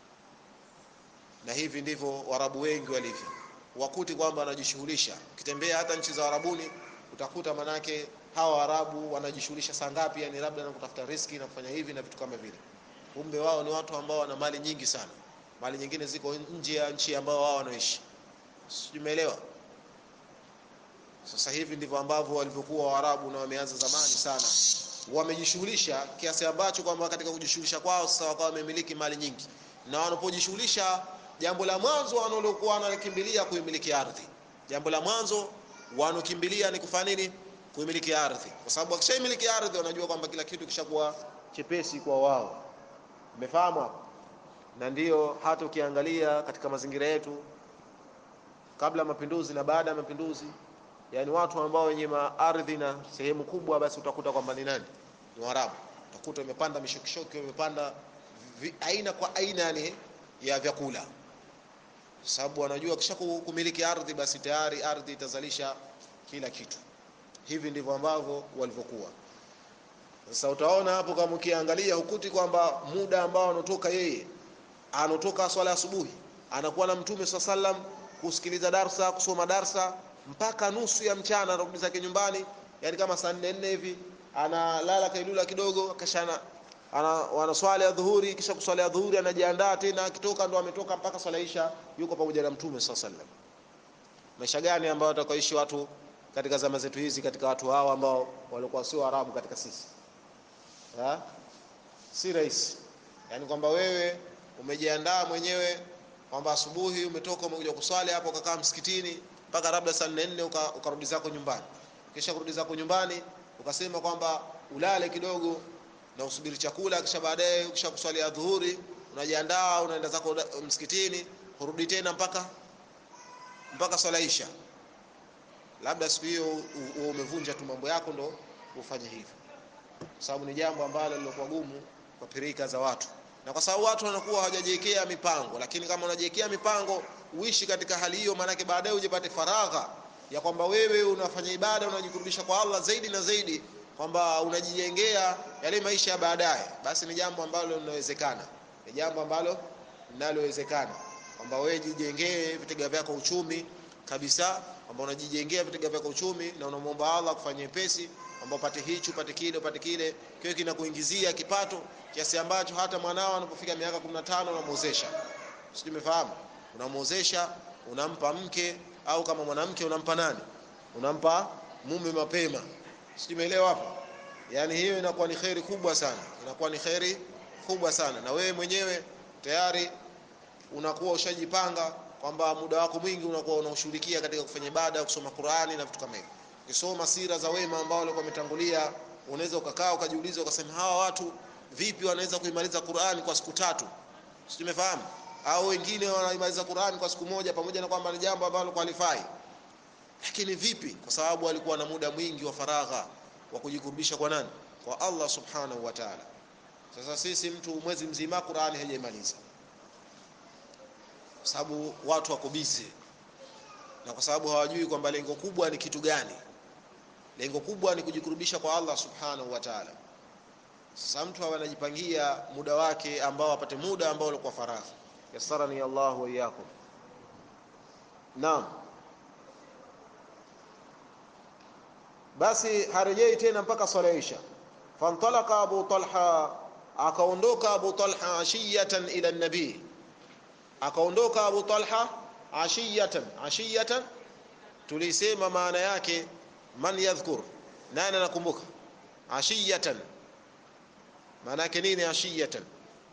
Na hivi ndivyo Warabu wengi walivyo. Wakuti kwamba wanajishughulisha. Ukitembea hata nchi za Arabuni utakuta manake hawa Waarabu wanajishughulisha saa ngapi, yani labda na kutafuta riziki na kufanya hivi na vitu kama vile. Kumbe wao ni watu ambao wana mali nyingi sana. Mali nyingine ziko nje ya nchi ambao wao wanaishi. Umeelewa? Sasa hivi ndivyo ambavyo walivyokuwa Waarabu, na wameanza zamani sana. Wamejishughulisha kiasi ambacho kwamba katika kujishughulisha kwao sasa wakawa wamemiliki mali nyingi. Na wanapojishughulisha, jambo la mwanzo wanalokuwa wanakimbilia kuimiliki ardhi. Jambo la mwanzo wanokimbilia ni kufanya nini? Kuimiliki ardhi. Kwa sababu wakishaimiliki ardhi wanajua kwamba kila kitu kishakuwa chepesi kwa wao. Umefahamu hapo? Na ndio hata ukiangalia katika mazingira yetu kabla mapinduzi na baada ya mapinduzi, yani watu ambao wenye ardhi na sehemu kubwa, basi utakuta kwamba ni nani? Ni Waarabu. Utakuta wamepanda mishokishoki, wamepanda aina kwa aina yani ya vyakula, sababu wanajua kisha kumiliki ardhi basi tayari ardhi itazalisha kila kitu. Hivi ndivyo ambavyo walivyokuwa. Sasa utaona hapo kama ukiangalia hukuti kwamba muda ambao anatoka yeye, anatoka swala asubuhi, anakuwa na mtume sallam kusikiliza darsa, kusoma darsa mpaka nusu ya mchana anarudi zake nyumbani, yani kama saa 4 hivi analala kailula kidogo, kisha wanaswali adhuhuri, kisha kuswali adhuhuri anajiandaa tena, akitoka ndo ametoka mpaka swala isha yuko pamoja na Mtume sallallahu alaihi wasallam. Maisha gani ambayo watakaoishi watu katika zama zetu hizi, katika watu hawa ambao walikuwa sio Arabu katika sisi? Si rahisi. Yani kwamba wewe umejiandaa mwenyewe kwamba asubuhi umetoka umekuja kuswali hapo, ukakaa msikitini mpaka labda saa 4 ukarudi zako nyumbani. Kisha kurudi zako nyumbani ukasema kwamba ulale kidogo na usubiri chakula, kisha baadaye ukisha kuswali adhuhuri unajiandaa unaenda zako msikitini, urudi tena mpaka swala isha. Labda siku hiyo umevunja tu mambo yako ndo ufanye hivyo, kwa sababu ni jambo ambalo lilokuwa gumu kwa pirika za watu, na kwa sababu watu wanakuwa hawajajiwekea mipango. Lakini kama unajiwekea mipango uishi katika hali hiyo, maana yake baadaye ujipate faragha ya kwamba wewe unafanya ibada, unajikurubisha kwa Allah zaidi na zaidi, kwamba unajijengea yale maisha ya baadaye, basi ni jambo ambalo linawezekana. Ni jambo ambalo linalowezekana kwamba wewe jijengee vitega vyako uchumi kabisa, kwamba unajijengea vitega vyako uchumi na unamwomba Allah kufanyia pesi, kwamba upate hicho upate kile, kile kinakuingizia kipato kiasi ambacho hata mwanao anapofika miaka 15 unamuozesha. Sio, umefahamu? Unamuozesha, unampa mke, au kama mwanamke unampa nani? Unampa mume mapema. Sio, umeelewa hapo? Yani hiyo inakuwa ni khairi kubwa sana, na wewe mwenyewe tayari unakuwa ushajipanga kwamba muda wako mwingi unakuwa unaushirikia katika kufanya ibada, kusoma Qur'ani na vitu kama hivyo. Ukisoma sira za wema ambao walikuwa wametangulia, unaweza ukakaa ukajiuliza ukasema hawa watu vipi wanaweza kuimaliza Qur'ani kwa siku 3? Sio, umefahamu? Au wengine wanaimaliza Qur'ani kwa siku moja, pamoja na kwamba ni jambo ambalo qualify. Lakini vipi? Kwa sababu walikuwa na muda mwingi wa faragha wa kujikurubisha kwa nani? Kwa Allah subhanahu wa ta'ala. Sasa sisi mtu mwezi mzima Qur'ani hajaimaliza, kwa sababu watu wako busy, na kwa sababu hawajui kwamba lengo kubwa ni kitu gani. Lengo kubwa ni kujikurubisha kwa Allah subhanahu wa ta'ala. Sasa mtu anajipangia muda wake ambao apate muda ambao ulikuwa faragha. Yassarani Allah wa iyyakum. Naam. Basi harejei tena mpaka swala isha. Fantalaqa Abu Talha, akaondoka Abu Talha ashiyatan ila an-nabi. Akaondoka Abu Talha ashiyatan tulisema maana yake, man yadhkur, nani anakumbuka ashiyatan maana yake nini? Ashiyatan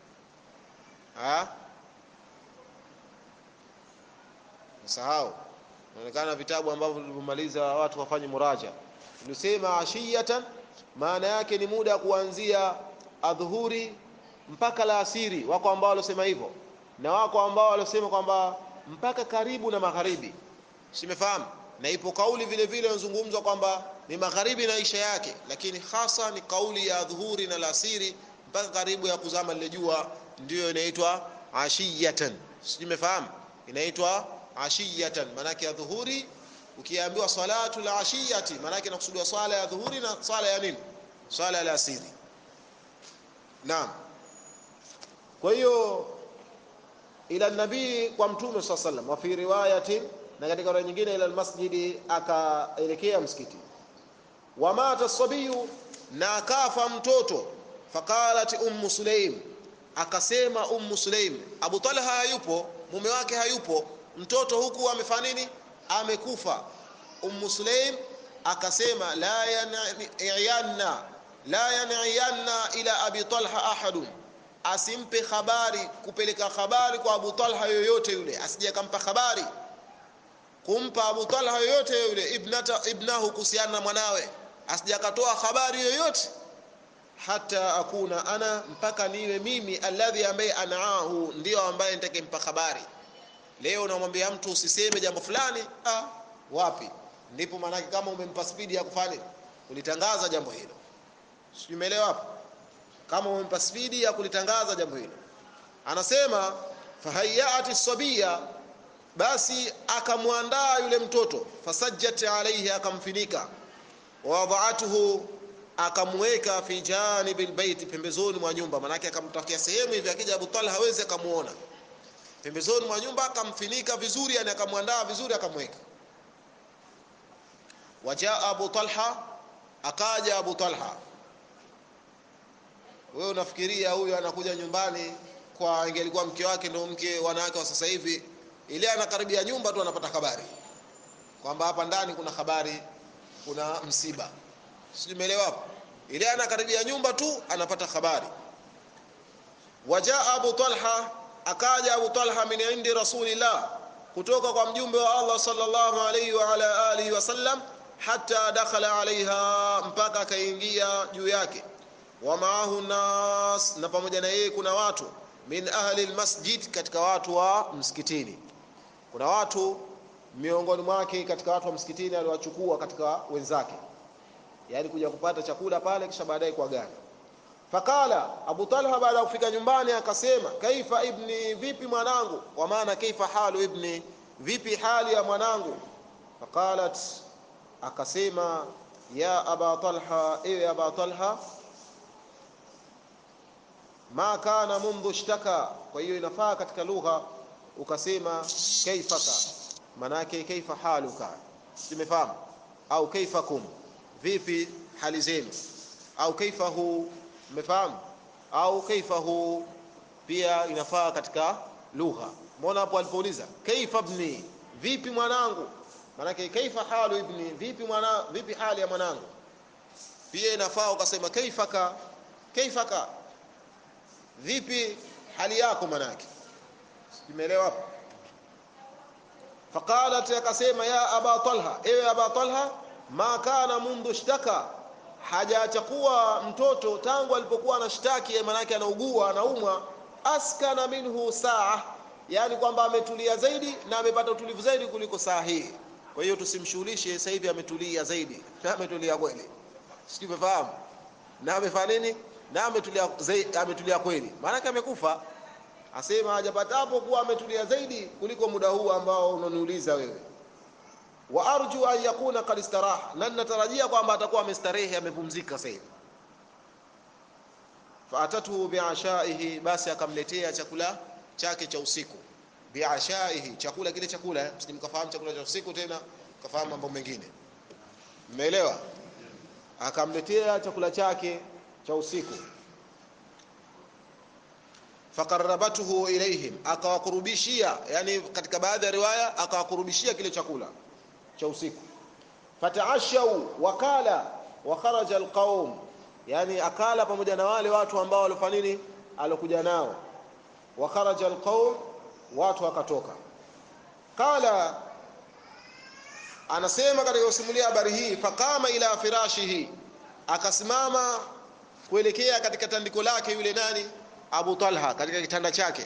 msahau, inaonekana vitabu ambavyo tulimaliza watu wafanye muraja. Tulisema ashiyatan maana yake ni muda kuanzia adhuhuri mpaka alasiri. Wako ambao walosema hivyo na wako ambao walosema kwamba mpaka karibu na magharibi. Simefahamu? Na ipo kauli vile vile inazungumzwa kwamba ni magharibi na isha yake, lakini hasa ni kauli ya dhuhuri na alasiri mpaka karibu ya kuzama lile jua, ndio inaitwa ashiyatan. Simefahamu? Inaitwa ashiyatan, maana yake ya dhuhuri. Ukiambiwa salatu la ashiyati, maana yake inakusudiwa swala ya dhuhuri na swala ya nini? Swala ya alasiri. Naam. Kwa hiyo ila nabii, kwa Mtume sallallahu alaihi wasallam, wa fi riwayatin, na katika riwaya nyingine ila almasjidi, akaelekea msikiti. Wa mata sabiyu, na akafa mtoto. Faqalat ummu Sulaim, akasema ummu Sulaim, Abu Talha hayupo, mume wake hayupo, mtoto huku amefanya nini? Amekufa. Ummu Sulaim akasema la yan'iyanna ila Abi Talha ahadun, asimpe habari, kupeleka habari kwa Abu Talha yoyote yule, asije kampa habari kumpa Abu Talha yoyote yule ibnahu, kuhusiana na mwanawe, asije akatoa habari yoyote, hata akuna ana, mpaka niwe mimi alladhi ambaye anaahu, ndio ambaye nitakempa habari. Leo namwambia mtu usiseme jambo fulani, wapi? Ndipo maana kama umempa speed ya kufanya kulitangaza jambo hilo. Sio, umeelewa hapo? Kama umempa speed ya kulitangaza jambo hilo. Anasema fahayyati sabiya, basi akamwandaa yule mtoto, fasajjat alayhi, akamfinika, wa wada'atuhu, akamweka fi janibil bait, pembezoni mwa nyumba, maana yake akamtakia sehemu hivi akija Abu Talha hawezi akamuona. pembezoni mwa nyumba, akamfinika vizuri, yani akamwandaa vizuri, akamweka. Wajaa Abu Talha, akaja Abu Talha. Wewe unafikiria huyu anakuja nyumbani kwa ingelikuwa mke wake, ndio mke wanawake wa sasa hivi, ile anakaribia nyumba tu anapata habari kwamba hapa ndani kuna habari, kuna msiba. Sijui umeelewa hapo? Ile anakaribia nyumba tu anapata habari. Wajaa Abu Talha, akaja Abu Talha min indi Rasulillah, kutoka kwa mjumbe wa Allah sallallahu alayhi wa ala alihi wasallam, hatta dakhala alaiha, mpaka akaingia juu yake. Wa maahu nas, na pamoja na yeye kuna watu, min ahli almasjid, katika watu wa msikitini. Kuna watu miongoni mwake katika watu wa msikitini aliwachukua katika wenzake, yani kuja kupata chakula pale, kisha baadaye kuagana. Fakala Abu Talha, baada ya kufika nyumbani akasema, kaifa ibni, vipi mwanangu? Kwa maana kaifa halu ibni, vipi hali ya mwanangu? Faqalat, akasema, ya Aba Talha, ewe Aba Talha, ma kana mundhu ishtaka. Kwa hiyo inafaa katika lugha ukasema kaifaka, manake kaifa haluka, tumefahamu, au kaifakum, vipi hali zenu, au kaifahu, umefahamu, au kaifahu pia inafaa katika lugha. Mbona hapo alipouliza kaifa ibni, vipi mwanangu, manake kaifa halu ibni, vipi hali ya mwanangu, pia inafaa ukasema kaifaka, kaifaka, vipi hali yako, manake. Umeelewa hapo? Faqalat, akasema, ya Aba Talha, ewe Aba Talha, ma kana mundu ishtaka, hajachukua mtoto tangu alipokuwa anashtaki, manake anaugua, anaumwa, askana minhu saa, yani kwamba ametulia zaidi na amepata utulivu zaidi kuliko saa hii. Kwa hiyo tusimshughulishe sasa hivi, ametulia zaidi, na ametulia kweli, sio umefahamu, na amefanya nini, na ametulia zaidi, ametulia kweli, maana amekufa. Asema hajapatapo kuwa ametulia zaidi kuliko muda huu ambao unaniuliza wewe. Wa arju an yakuna qad istaraha, na natarajia kwamba atakuwa amestarehe, amepumzika sasa hivi. Faatatu bi'ashaihi, basi akamletea chakula chake cha usiku. Bi'ashaihi, chakula kile chakula, msimkafahamu chakula cha usiku tena, kafahamu mambo mengine. Umeelewa? Akamletea chakula chake cha usiku. Faqarrabatuhu ilayhim, akawakurubishia, yani katika baadhi ya riwaya akawakurubishia kile chakula cha usiku. Fataashau wakala wa kharaja alqaum, yani akala pamoja na wale watu ambao walifanya nini, alokuja nao. Wa kharaja alqaum, watu wakatoka. Qala, anasema katika kusimulia habari hii, faqama ila firashihi, akasimama kuelekea katika tandiko lake yule nani, Abu Talha, katika kitanda chake.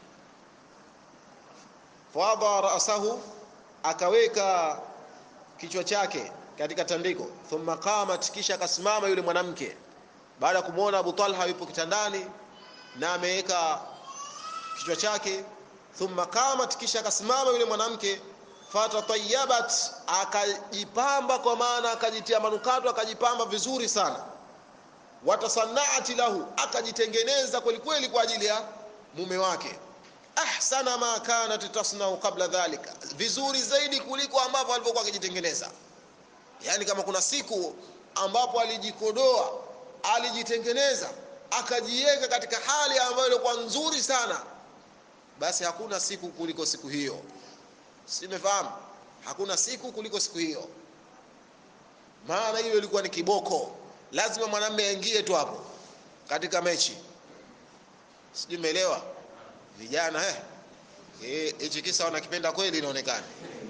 Fawada ra'sahu, akaweka kichwa chake katika tandiko. Thumma qamat, kisha akasimama yule mwanamke baada ya kumuona Abu Talha yupo kitandani na ameweka kichwa chake. Thumma qamat, kisha akasimama yule mwanamke. Fatatayyabat, akajipamba, kwa maana akajitia manukato, akajipamba vizuri sana. Watasanna'ati lahu, akajitengeneza kweli kweli kwa ajili ya mume wake. Ahsana ma kanat tasna'u qabla dhalika, vizuri zaidi kuliko ambapo alipokuwa akijitengeneza. Yani kama kuna siku ambapo alijikodoa, alijitengeneza, akajiweka katika hali ambayo ilikuwa nzuri sana, basi hakuna siku kuliko siku hiyo. Simefahamu? Hakuna siku kuliko siku hiyo. Maana hiyo ilikuwa ni kiboko. Lazima mwanamume aingie tu hapo katika mechi. Sijui umeelewa? Vijana hichi kisa wanakipenda kweli, inaonekana.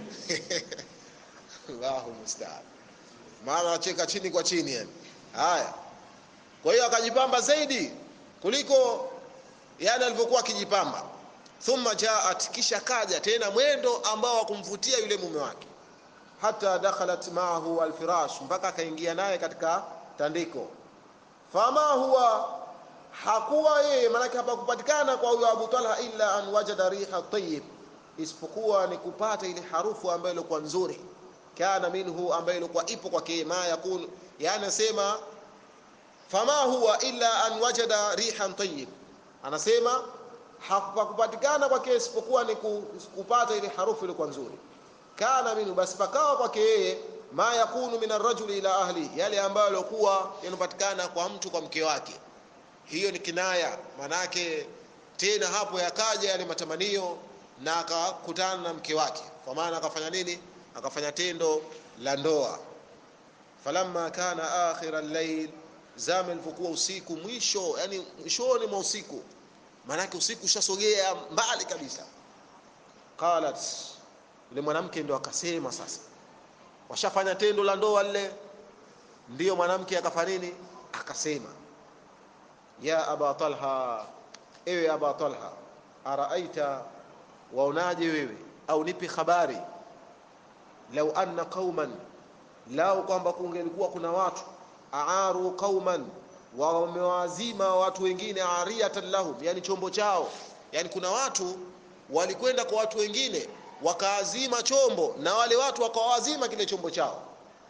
Allahu musta'an. Maana wacheka chini kwa chini yani. Haya. Kwa hiyo akajipamba zaidi kuliko yani alivyokuwa akijipamba. Thumma jaat, kisha kaja tena mwendo ambao wakumvutia yule mume wake. Hata dakhalat ma'ahu alfirash, mpaka akaingia naye katika tandiko. Fama huwa, hakuwa yeye, maana hapa kupatikana kwa huyo Abu Talha illa an wajada riha tayyib, isipokuwa ni kupata ile harufu ambayo ilikuwa nzuri. Kana minhu, ambayo ilikuwa ipo kwake, ma yakun, yani anasema fama huwa illa an wajada rihan tayyib, anasema hakupatikana kwake isipokuwa ni kupata ile harufu ile kwa nzuri. Kana minu, basi pakawa kwake yeye ma yakunu min ar-rajuli ila ahli, yale ambayo yalikuwa yanapatikana kwa mtu kwa mke wake. Hiyo ni kinaya, manake tena hapo yakaja yale matamanio na akakutana na mke wake, kwa maana akafanya nini? Akafanya tendo la ndoa. Falamma kana akhir al-layl, zama ilipokuwa usiku mwisho, yani mwishoni mwa usiku, manake usiku ushasogea mbali kabisa. Qalat, yule mwanamke ndo akasema sasa, washafanya tendo la ndoa lile, ndio mwanamke akafanya nini? Akasema, ya Aba Talha, ewe Aba Talha, araaita, waonaje wewe, au nipi habari, lau anna qauman, lau kwamba kungelikuwa kuna watu, aaru qauman, wamewazima watu wengine, ariyatan lahum, yani chombo chao, yani kuna watu walikwenda kwa watu wengine wakaazima chombo na wale watu wakawazima kile chombo chao.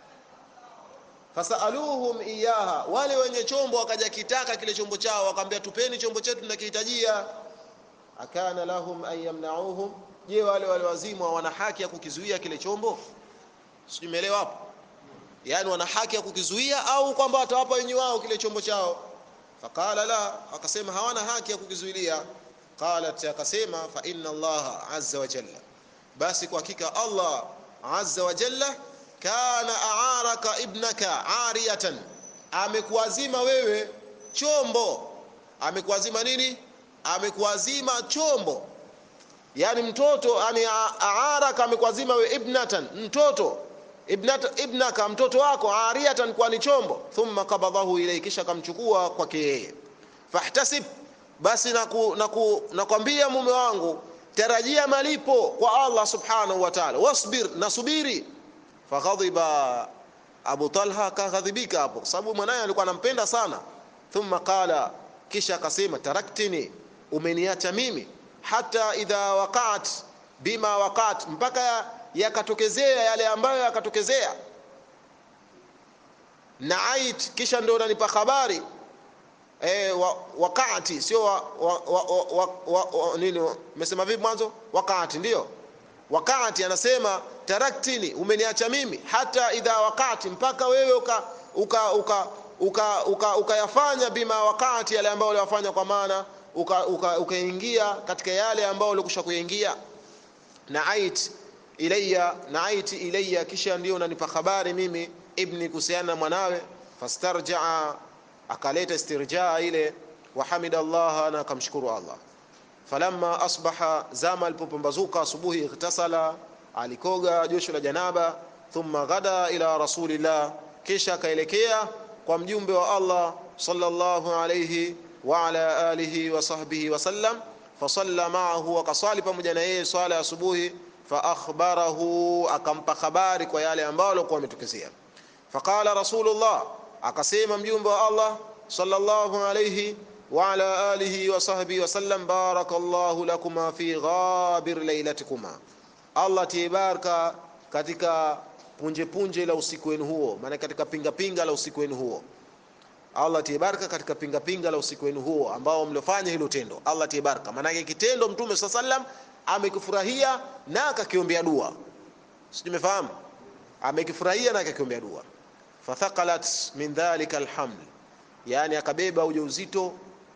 Fasaluhum iyaha, wale wenye chombo wakaja kitaka kile chombo chao, wakamwambia tupeni chombo chetu tunakihitajia. Akana lahum an yamna'uhum, je, wale wazima wana haki ya kukizuia kile chombo? Simeelewa hapo? Yani wana haki ya kukizuia au kwamba watawapa wenyewe wao kile chombo chao? Faqala la, akasema hawana haki ya kukizuilia. Qalat, akasema fa inna Allah azza wa jalla, basi kwa hakika Allah azza wa jalla, kana aaraka ibnaka ariyatan, amekuazima wewe chombo. Amekuazima nini? Amekuazima chombo, yani mtoto, yani aaraka, amekuazima wewe ibnatan, mtoto, ibnaka, mtoto wako, ariyatan, kwa ni chombo. Thumma qabadahu ilayhi, kisha kamchukua kwake yeye. Fahtasib, basi nakwambia mume wangu, tarajia malipo kwa Allah subhanahu wa ta'ala, wasbir, nasubiri. Faghadiba Abu Talha, kaghadhibika hapo sababu mwanae alikuwa anampenda sana. Thumma qala, kisha akasema, taraktini, umeniacha mimi, hata idha waqat bima waqat, mpaka yakatokezea yale ambayo yakatokezea. Naait, kisha ndio unanipa habari. Waqati sio nini, umesema vipi mwanzo? Waqati ndio wakati, anasema taraktini, umeniacha mimi, hata idha wakati, mpaka wewe ukayafanya bima wakati, yale ambayo uliyafanya, kwa maana ukaingia katika yale ambayo ulikusha kuingia. Naait ilayya, kisha ndio unanipa habari mimi ibni, kuhusiana mwanawe. Fastarjaa, akaleta istirjaa ile, wa hamidallah, na akamshukuru Allah. Falamma asbaha, zama alipopambazuka asubuhi, ightasala, alikoga josho la janaba. Thumma ghada ila rasulillah, kisha akaelekea kwa mjumbe wa Allah sallallahu alayhi wa ala alihi wa sahbihi wa sallam. Fasalla ma'ahu, akasali pamoja na yeye swala ya asubuhi. Fa akhbarahu, akampa habari kwa yale ambayo alikuwa ametokezea. Faqala rasulullah, akasema mjumbe wa Allah sallallahu alayhi wa ala alihi wa sahbihi wa sallam, barakallahu lakuma fi ghabir laylatikuma, Allah tibaraka katika punje la usiku wenu huo, maana katika pinga la usiku wenu huo. Allah tibaraka katika pinga la usiku wenu huo ambao mlofanya hilo tendo. Allah tibaraka, maana yake kitendo Mtume sallam amekifurahia na akakiombea dua. Simefahamu? Amekifurahia na akakiombea dua. Fathaqalat min dhalika alhaml, yani akabeba ujauzito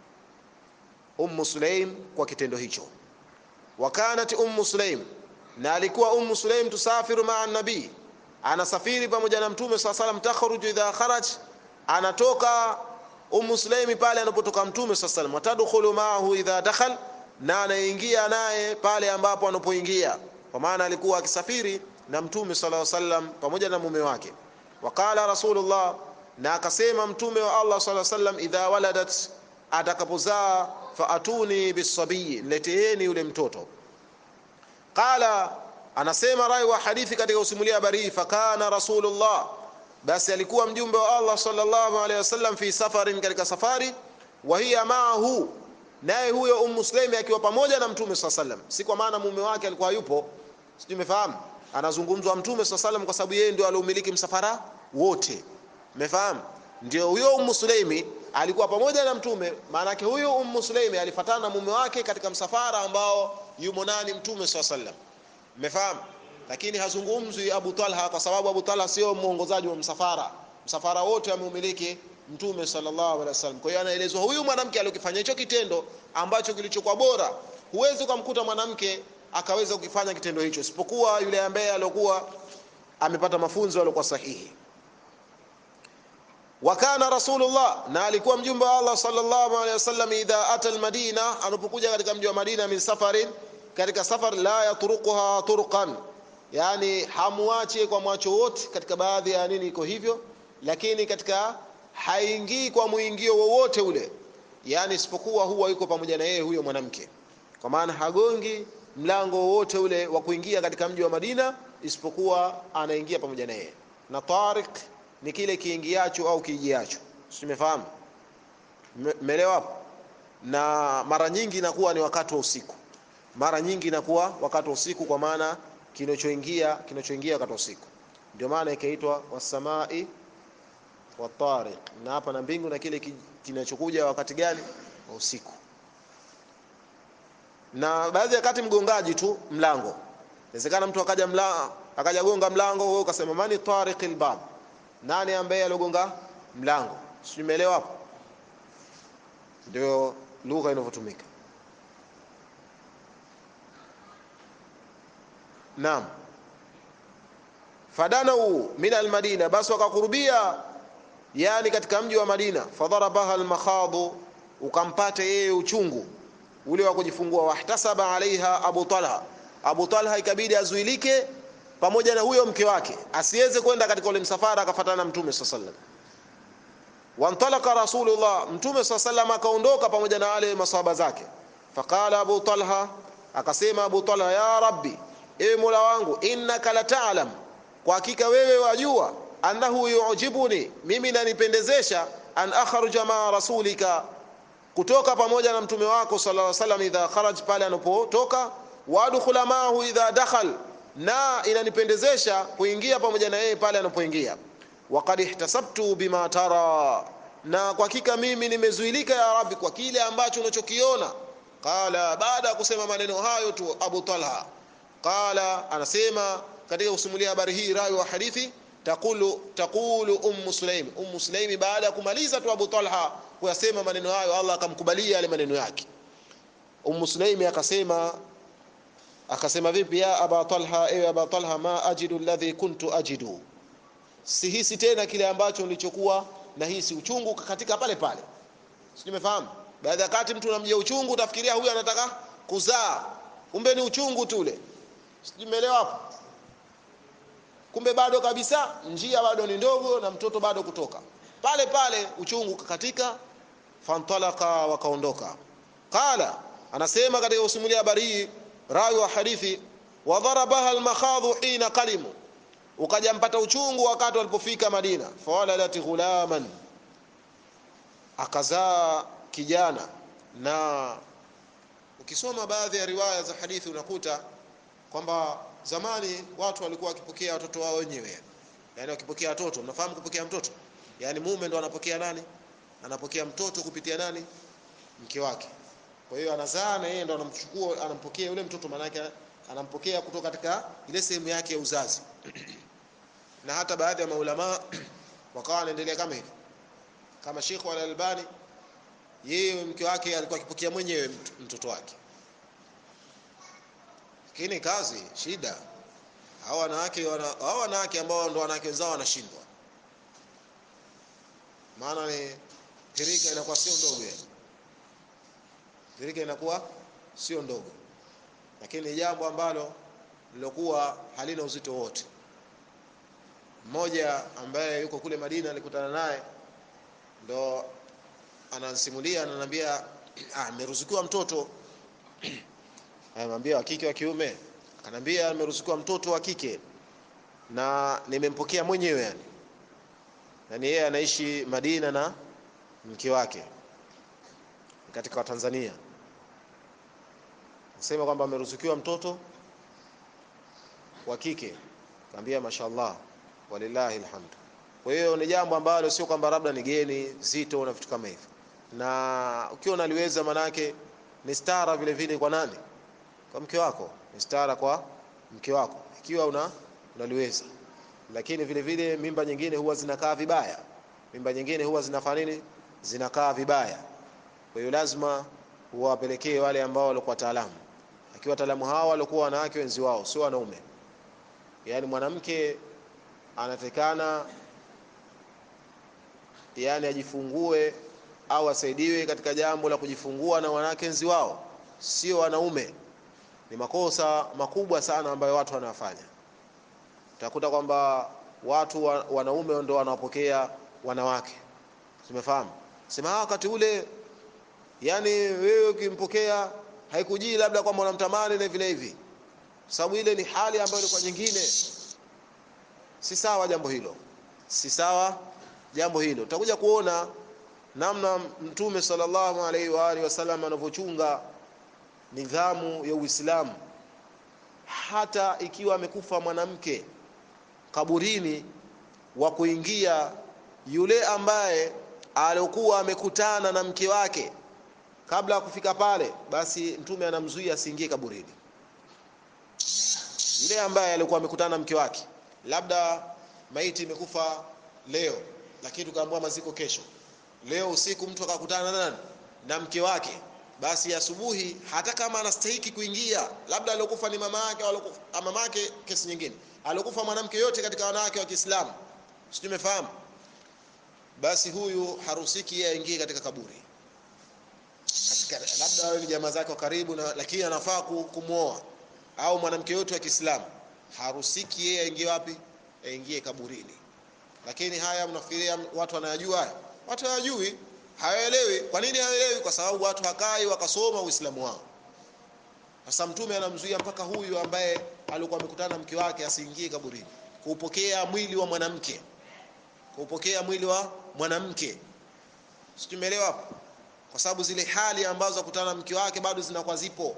Sulaim kwa kitendo hicho. Wakanat Sulaim, na alikuwa Sulaim tusafiru ma'a nabii, anasafiri pamoja na Mtume sallam. Takhruju idha kharaj, anatoka Sulaim pale anapotoka Mtume sallam. Watadkhulu ma'ahu idha dakhal, na anaingia naye pale ambapo anapoingia, kwa maana alikuwa akisafiri na Mtume sallallahu alaihi wasallam pamoja na mume wake. Wakala Rasulullah, na akasema Mtume wa Allah sallallahu alaihi wasallam, idha waladat, atakapozaa, faatuni bisabiyi, leteeni yule mtoto. Qala, anasema rai wa hadithi katika usimulia habari hii, fakana Rasulullah, basi alikuwa mjumbe wa Allah sallallahu alaihi wasallam fi safarin, katika safari, wa hiya ma'ahu, naye huyo Sulaim akiwa pamoja na Mtume sallallahu alaihi wasallam. Si kwa maana mume wake alikuwa yupo, sijui umefahamu, anazungumzwa Mtume sallallahu alaihi wasallam kwa sababu yeye ndio aliomiliki msafara wote. Umefahamu? Ndio huyo Sulaim alikuwa pamoja na mtume, maana yake huyu Sulaimi alifuatana na mume wake katika msafara ambao yumo nani mtume sallallahu. Mmefahamu? Lakini hazungumzwi Abu Talha kwa sababu Abu Talha sio muongozaji wa msafara. Msafara wote ameumiliki mtume sallallahu alaihi wasallam. Kwa hiyo anaelezwa huyu mwanamke aliyofanya hicho kitendo ambacho kilichokuwa bora. Huwezi kumkuta mwanamke akaweza kukifanya kitendo hicho isipokuwa yule ambaye alikuwa amepata mafunzo yaliokuwa sahihi. Wakana Rasulullah, na alikuwa mjumbe wa Allah sallallahu alaihi wasallam, idha ata almadina, anapokuja katika mji wa Madina, min safarin, katika safar, la yatruquha turqan, yani hamuache kwa mwacho wote. Katika baadhi ya nini iko hivyo, lakini katika haingii kwa muingio wowote ule, yani isipokuwa huwa yuko pamoja na yeye huyo mwanamke, kwa maana hagongi mlango wowote ule wa kuingia katika mji wa Madina isipokuwa anaingia pamoja na yeye. Na tariq ni kile kiingiacho au kijiacho, simefahamu? Umeelewa hapo? Na mara nyingi inakuwa ni wakati wa usiku, mara nyingi inakuwa wakati wa usiku, kwa maana kinachoingia wakati wa usiku, ndio maana ikaitwa wasamai wa tariq. Na hapa na mbingu na kile kinachokuja wakati gani? Wa usiku. Na baadhi ya wakati mgongaji tu mlango, inawezekana mtu akaja gonga mlango, wewe ukasema mani tariqil bab, nani ambaye alogonga mlango? Simeelewa hapo? Ndio lugha inavyotumika. Naam. Fadanu min almadina, basi wakakurubia yani katika mji wa Madina. Fadharabaha almakhadu, ukampata yeye uchungu ule wa kujifungua. Wahtasaba alaiha Abu Talha, Abu Talha ikabidi azuilike pamoja na huyo mke wake asiweze kwenda katika ule msafara akafuatana na mtume sallallahu alaihi wasallam. Wantalaqa Rasulullah, mtume sallallahu alaihi wasallam akaondoka pamoja na wale masahaba zake. Faqala Abu Talha, akasema Abu Talha, ya Rabbi, ewe Mola wangu, innaka la ta'lam, kwa hakika wewe wajua, annahu yu'jibuni, mimi nanipendezesha, an akhruja ma rasulika, kutoka pamoja na mtume wako sallallahu alaihi wasallam, idha kharaj, pale anapotoka, wa adkhula ma'ahu idha dakhal, na inanipendezesha kuingia pamoja na yeye pale anapoingia. Waqad ihtasabtu bima tara, na kwa hakika mimi nimezuilika ya Rabbi kwa kile ambacho unachokiona. Qala, baada ya kusema maneno hayo tu Abu Talha, qala, anasema katika kusimulia habari hii rawi wa hadithi, taqulu Sulaimi, Sulaimi baada ya kumaliza tu Abu Talha kuyasema maneno hayo, Allah akamkubalia yale maneno yake. Sulaimi akasema vipi? Ya Aba Talha, ewe Aba Talha, ma ajidu alladhi kuntu ajidu, sihisi tena kile ambacho nilichokuwa na hisi, uchungu katika pale pale. Sio, umefahamu? Baada ya wakati mtu unamjia uchungu utafikiria huyu anataka kuzaa, kumbe ni uchungu tule. Sio, umeelewa hapo? Kumbe bado kabisa njia bado ni ndogo na mtoto bado kutoka. Pale pale uchungu katika, fantalaqa, wakaondoka. Qala, anasema katika usimulia habari hii rawi wa hadithi, wa dharabaha almakhadhu hina qalimu, ukajampata uchungu wakati walipofika Madina. Fawaladat ghulaman, akazaa kijana. Na ukisoma baadhi ya riwaya za hadithi unakuta kwamba zamani watu walikuwa wakipokea watoto wao wenyewe, yani wakipokea watoto. Mnafahamu kupokea mtoto? Yani mume ndo anapokea nani? Anapokea mtoto kupitia nani? Mke wake. Kwa hiyo anazaa na yeye ndo anamchukua, anampokea yule mtoto, maana yake anampokea kutoka katika ile sehemu yake ya uzazi. Na hata baadhi ya maulama wakawa wanaendelea kama hivi, kama Sheikh Al-Albani, yeye mke wake alikuwa akipokea mwenyewe mtoto wake. Lakini kazi shida, hao wanawake ambao ndo wanawake wenzao wanashindwa, maana ni tirika inakuwa sio ndogo, tirika inakuwa sio ndogo, lakini jambo ambalo lilokuwa halina uzito wote. Mmoja ambaye yuko kule Madina alikutana naye, ndo anasimulia, ananiambia ameruzukiwa mtoto. Anamwambia wa kike wa kiume? Akanambia ameruzukiwa mtoto wa kike na nimempokea mwenyewe, yani yeye anaishi Madina na mke wake katika Tanzania. Nasema kwamba ameruzukiwa mtoto wa kike. Kaambia mashaallah, walillahi alhamd. Kwa hiyo ni jambo ambalo sio kwamba labda ni geni zito na vitu kama hivyo. Na ukiwa unaliweza manake ni stara vile vile kwa nani? Kwa mke wako. Ni stara kwa mke wako ikiwa unaliweza. Lakini vile vile mimba nyingine huwa zinakaa vibaya. Mimba nyingine huwa zinafanya nini? Zinakaa vibaya. Kwa hiyo lazima uwapelekee wale ambao walikuwa wataalamu. Akiwa wataalamu hawa walikuwa wanawake wenzi wao, sio wanaume. Yaani mwanamke anatakana ajifungue au asaidiwe katika jambo la kujifungua na wanawake wenzi wao, sio wanaume. Ni makosa makubwa sana ambayo watu wanafanya. Utakuta kwamba watu wanaume ndio wanapokea wanawake. Tumefahamu? Sema wakati ule yani wewe ukimpokea haikujii labda kwamba unamtamani na vile hivi. Sababu ile ni hali ambayo ilikuwa nyingine. Si sawa jambo hilo. Si sawa jambo hilo. Utakuja kuona namna Mtume sallallahu alaihi wa alihi wasallam anavyochunga nidhamu ya Uislamu. Hata ikiwa amekufa mwanamke kaburini, wa kuingia yule ambaye alikuwa amekutana na mke wake kabla ya kufika pale, basi Mtume anamzuia asiingie kaburini. Yule ambaye alikuwa amekutana na mke wake, labda maiti imekufa leo lakini tukaambiwa maziko kesho. Leo usiku mtu akakutana na nani? Na mke wake. Basi asubuhi hata kama anastahili kuingia, labda alikufa ni mama yake au mama yake, kesi nyingine. Alikufa mwanamke yote katika wanawake wa Kiislamu. Sio, umefahamu? Basi huyu harusiki yeye aingie katika kaburi. Katika labda wale jamaa zake wa karibu lakini anafaa kumuoa au mwanamke yote wa Kiislamu, harusiki yeye aingie wapi? Aingie kaburini. Lakini haya mnafikiria watu wanayajua haya? Watu hawajui, hawaelewi. Kwa nini hawaelewi? Kwa sababu watu hakai wakasoma Uislamu wao. Sasa Mtume anamzuia mpaka huyu ambaye alikuwa amekutana na mke wake asiingie kaburini, kuupokea mwili wa mwanamke. Kuupokea mwili wa mwanamke. Situmelewa hapo? Kwa sababu zile hali ambazo akutana na mke wake bado zinakuwa zipo.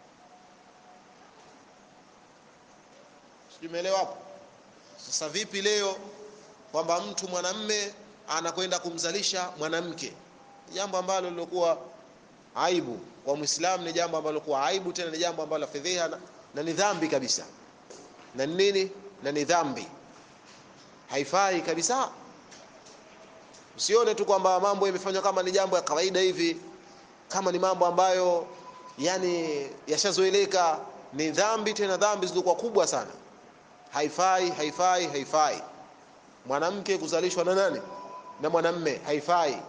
Situmelewa hapo? Sasa vipi leo kwamba mtu mwanamume anakwenda kumzalisha mwanamke? Jambo ambalo lilikuwa aibu kwa Muislamu, ni jambo ambalo lilikuwa aibu, tena ni jambo ambalo fedheha na ni dhambi kabisa. Na nini? Na ni dhambi. Haifai kabisa. Usione tu kwamba mambo yamefanywa kama ni jambo ya kawaida hivi, kama ni mambo ambayo yani yashazoeleka. Ni dhambi, tena dhambi zilizokuwa kubwa sana. Haifai, haifai, haifai. Mwanamke kuzalishwa na nani? Na mwanamume. Haifai.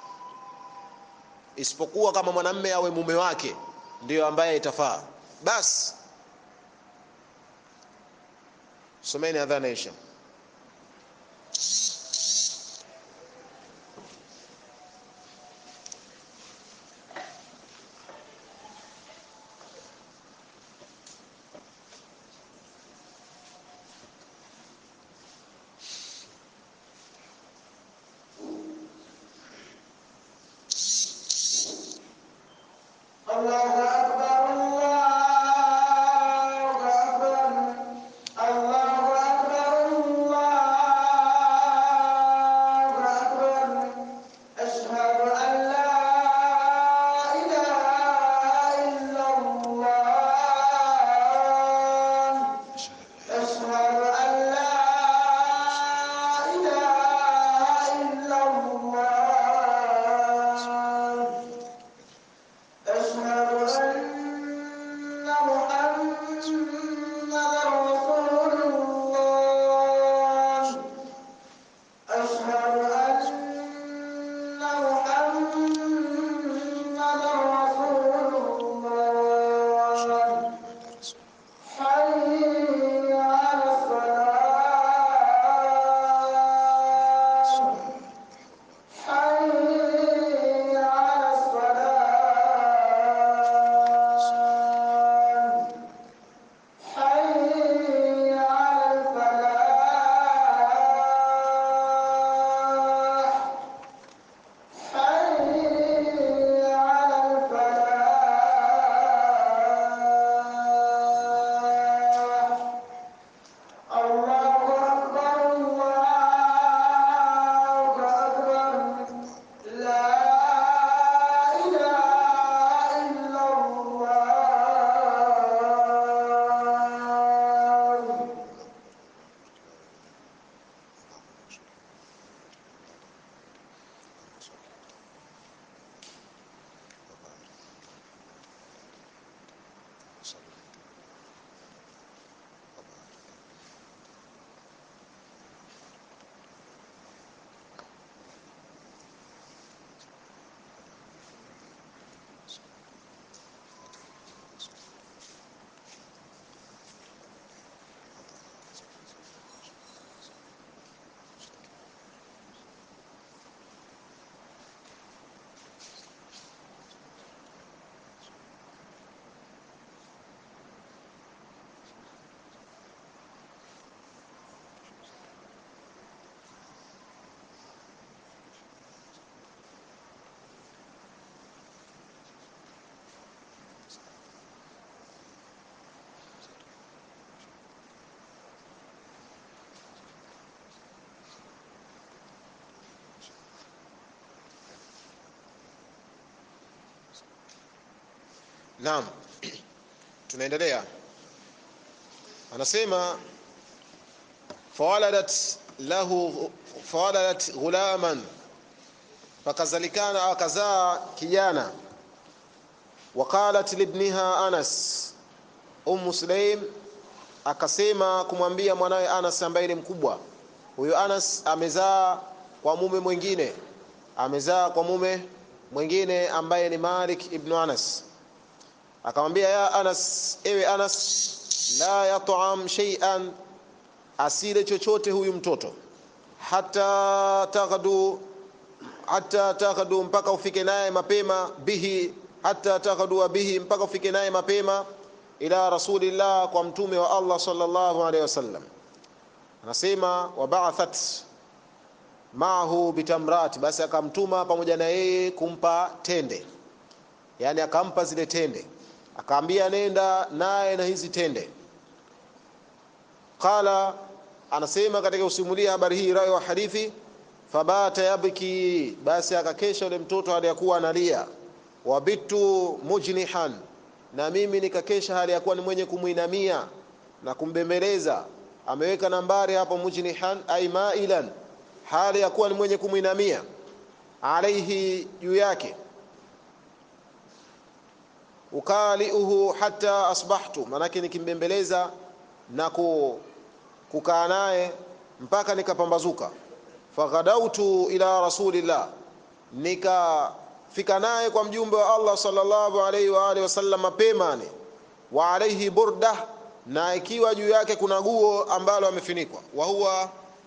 Isipokuwa kama mwanamume awe mume wake ndio ambaye itafaa. Bas. Someni adhana isha. الله أكبر Naam, tunaendelea. Anasema fawaladat ghulaman, fakazalikana akazaa kijana. Waqalat libniha Anas, Sulaim akasema kumwambia mwanawe Anas ambaye ni mkubwa. Huyo Anas amezaa kwa mume mwingine, ambaye ni Malik ibn Anas. Akamwambia, ya Anas, ewe Anas, la yat'am shay'an, asile chochote huyu mtoto, hata taghdu mpaka ufike naye mapema, mpaka ufike naye mapema ila rasulillah, kwa mtume wa Allah sallallahu alayhi wasallam. Anasema waba'athat ma'ahu bitamrat, basi akamtuma pamoja na yeye kumpa tende, yani akampa zile tende, akaambia nenda naye na hizi tende. Qala, anasema katika usimulia habari hii rawi wa hadithi, fabata yabki, basi akakesha yule mtoto aliyakuwa analia. Wabitu mujnihan, na mimi nikakesha hali yakuwa ni mwenye kumuinamia na kumbembeleza. Ameweka nambari hapo mujnihan ay mailan, hali yakuwa ni mwenye kumuinamia, alaihi, juu yake. Ukaliuhu hatta asbahtu, manake nikimbembeleza na kukaa naye mpaka nikapambazuka. Faghadautu ila rasulillah, nikafika naye kwa mjumbe wa Allah sallallahu alayhi wa alihi wasallam mapema. Wa alayhi burda, na ikiwa juu yake kuna guo ambalo amefinikwa. Wa huwa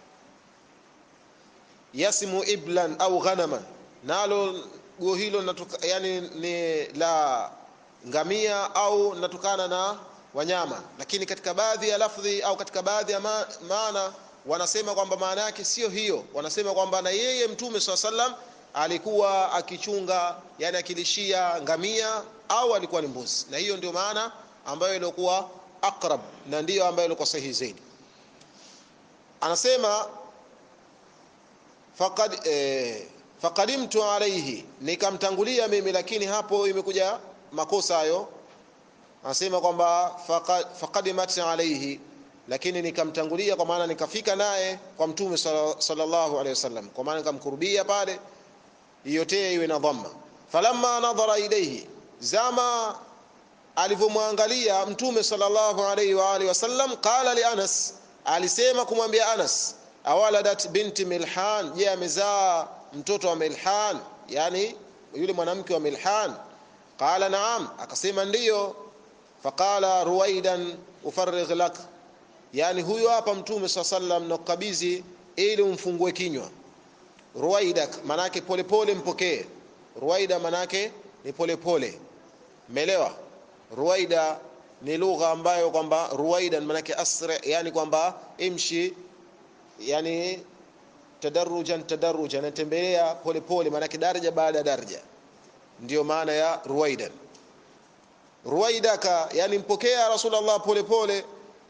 yasmu iblan au ghanaman, nalo guo hilo yani ni la ngamia au natokana na wanyama. Lakini katika baadhi ya lafdhi au katika baadhi ya maana wanasema kwamba maana yake sio hiyo. Wanasema kwamba na yeye Mtume SAW alikuwa akichunga, yani akilishia ngamia au alikuwa ni mbuzi, na hiyo ndio maana ambayo ilikuwa aqrab na ndio ambayo ilikuwa sahihi zaidi. Anasema faqadimtu alayhi, nikamtangulia mimi, lakini hapo imekuja makosa hayo. Anasema kwamba faqadimat alayhi, lakini nikamtangulia kwa maana nikafika naye kwa Mtume sallallahu alayhi wasallam, kwa maana nikamkurubia pale, yote iwe na dhamma. Falamma nadhara ilayhi, zama alivyomwangalia Mtume sallallahu alayhi wa alihi wasallam, qala li Anas, alisema kumwambia Anas, awaladat binti Milhan, je, amezaa mtoto wa Milhan, yani yule mwanamke wa Milhan? Qala naam, akasema ndiyo. Faqala ruwaidan ufarigh lak, yani huyo hapa Mtume sallam na kukabidhi ili umfungue kinywa. Ruwaidak manake polepole mpokee. Ruwaida manake ni polepole, umeelewa? Ruwaida ni lugha ambayo kwamba ruwaidan manake asra, yani kwamba imshi, yani tadarrujan, natembelea polepole, manake daraja baada daraja, ndio maana ya ruwaidan. Ruwaidaka, yani mpokea Rasulullah polepole,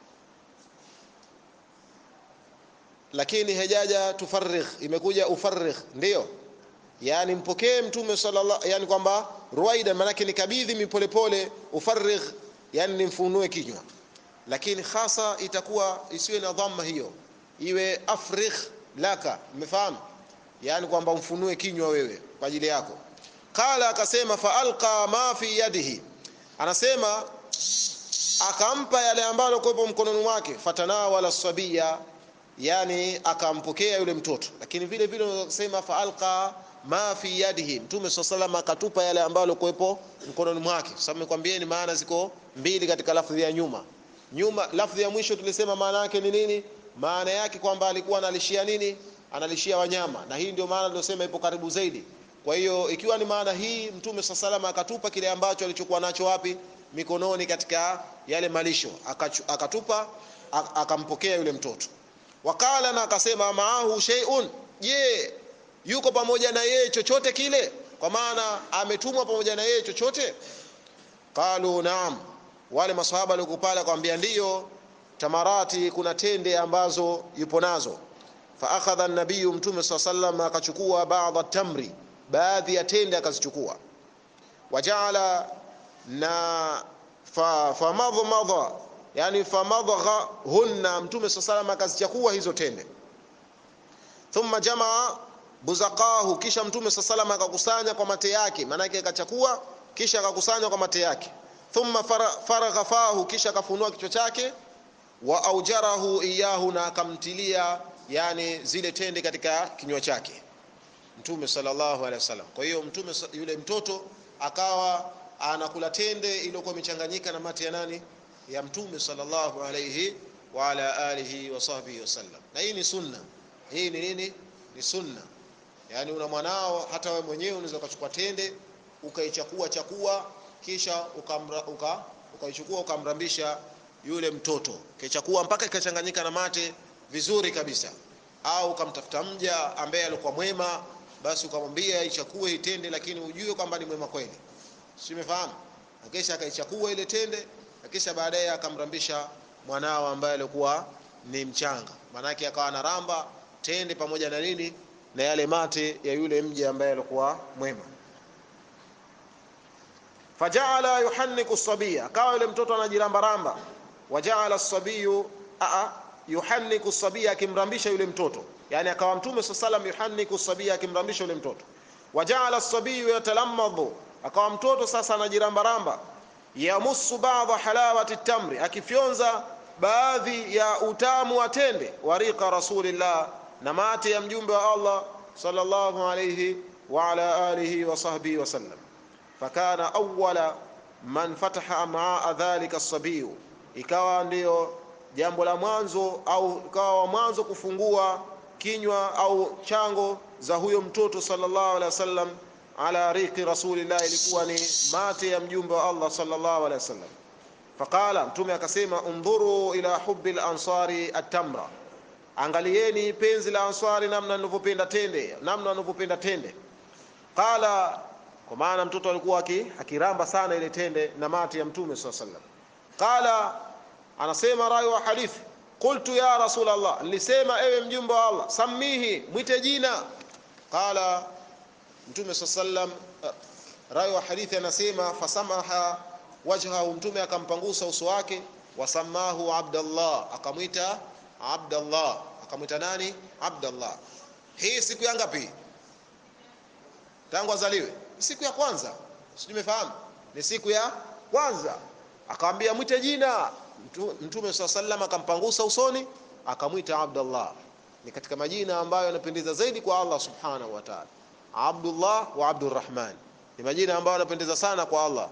lakini hajaja tufarigh, imekuja ufarigh, ndio yani mpokee Mtume sallallahu, yani kwamba ruwaida manake nikabidhi mipolepole, ufarigh yani nimfunue kinywa, lakini hasa itakuwa isiwe na dhamma hiyo, iwe afrigh laka, umefahamu? Yani kwamba umfunue kinywa wewe kwa ajili yako. Qala, akasema faalqa ma fi yadihi, anasema akampa yale ambalo kwa mkononi mwake. Fatanawala sabiya, yani akampokea yule mtoto, lakini vile vile unasema faalqa ma fi yadihi, Mtume sallallahu akatupa yale ambalo kuepo mkononi mwake. Sasa nimekwambieni maana ziko mbili katika lafzi ya nyuma. Lafzi ya mwisho tulisema maana yake ni nini? Maana yake kwamba alikuwa analishia nini? Analishia wanyama, na hii ndio maana nilosema ipo karibu zaidi. Kwa hiyo ikiwa ni maana hii, Mtume sallallahu akatupa kile ambacho alichokuwa nacho wapi? Mikononi, katika yale malisho, akatupa, akampokea yule mtoto. Wakala, na akasema maahu shay'un, je, yuko pamoja na yeye chochote kile, kwa maana ametumwa pamoja na yeye chochote? Qalu naam, wale maswahaba walikuwa pale akamwambia ndio, tamarati, kuna tende ambazo yupo nazo. Fa akhadha an-nabiy, Mtume sallallahu akachukua baadhi tamri, baadhi ya tende akazichukua. Waja'ala na famadha, yani famadha hunna, mtume sallallahu akazichukua hizo tende. Thumma jamaa buzaqahu, kisha mtume sallallahu akakusanya kwa mate yake, maana yake akachukua kisha akakusanya kwa mate yake. Thumma faragha fahu, kisha akafunua kichwa chake. Wa aujarahu iyahu, na akamtilia yani zile tende katika kinywa chake mtume sallallahu alaihi wasallam. Kwa hiyo mtume yule mtoto akawa anakula tende iliyokuwa imechanganyika na mate ya nani? Ya mtume sallallahu alaihi wa ala alihi wa sahbihi wasallam. Na hii ni sunna. Hii ni nini? Ni sunna. Yani una mwanao, hata wewe mwenyewe unaweza kuchukua tende ukaichakua kisha ukaichukua ukamrambisha yule mtoto, kichakua mpaka ikachanganyika na mate vizuri kabisa. Au ukamtafuta mja ambaye alikuwa mwema, basi ukamwambia ichakue itende, lakini ujue kwamba ni mwema kweli. Simefahamu? Akisha akaichakua ile tende, akisha baadaye akamrambisha mwanao ambaye alikuwa ni mchanga. Maana yake akawa anaramba tende pamoja na nini? Na yale mate ya yule mja ambaye alikuwa mwema. Faja'ala yuhanniku as-sabiyya, akawa yule mtoto anajirambaramba. Waja'ala as-sabiyyu yuhanniku as-sabiyya, akimrambisha yule mtoto. Yani akawa mtume sallallahu alayhi wasallam yuhanniku as-sabiyya, akimrambisha yule mtoto. Waja'ala as-sabiyyu yatalammadhu, akawa mtoto sasa anajirambaramba. Yamussu ba'dha halawati at-tamri, akifyonza baadhi ya utamu wa tende. Wariqa rasulillah, na mate ya mjumbe wa Allah sallallahu alayhi wa ala alihi wa sahbihi wasallam. Fakana awwala man fataha ma'a dhalika as-sabiy, ikawa ndio jambo la mwanzo au ikawa mwanzo kufungua kinywa au chango za huyo mtoto sallallahu alaihi wasallam. Ala riqi rasulillah, ilikuwa ni mate ya mjumbe wa Allah sallallahu alaihi wasallam. Faqala, mtume akasema, undhuru ila hubbi al-ansari at-tamra, angalieni penzi la ansari namna ninavyopenda tende, namna ninavyopenda tende. Qala, kwa maana mtoto alikuwa akiramba sana ile tende na mate ya mtume sallallahu alaihi wasallam. Qala, anasema rawi wa hadithi, qultu ya rasulullah, nilisema ewe mjumbe wa Allah, samihi, mwite jina. Qala, mtume sallallahu alaihi wasallam, rawi wa hadithi anasema, fasamaha wajhahu, mtume akampangusa uso wake. Wasamahu Abdullah, akamwita Abdullah. Akamwita nani? Abdullah. Hii siku ya ngapi tangu azaliwe? Siku ya kwanza. Sijui umefahamu? Ni siku ya kwanza. Akamwambia mwite jina. Mtume sallallahu akampangusa usoni, akamwita Abdullah. Ni katika majina ambayo yanapendeza zaidi kwa Allah subhanahu wa ta'ala. Abdullah wa Abdurrahman ni majina ambayo yanapendeza sana kwa Allah.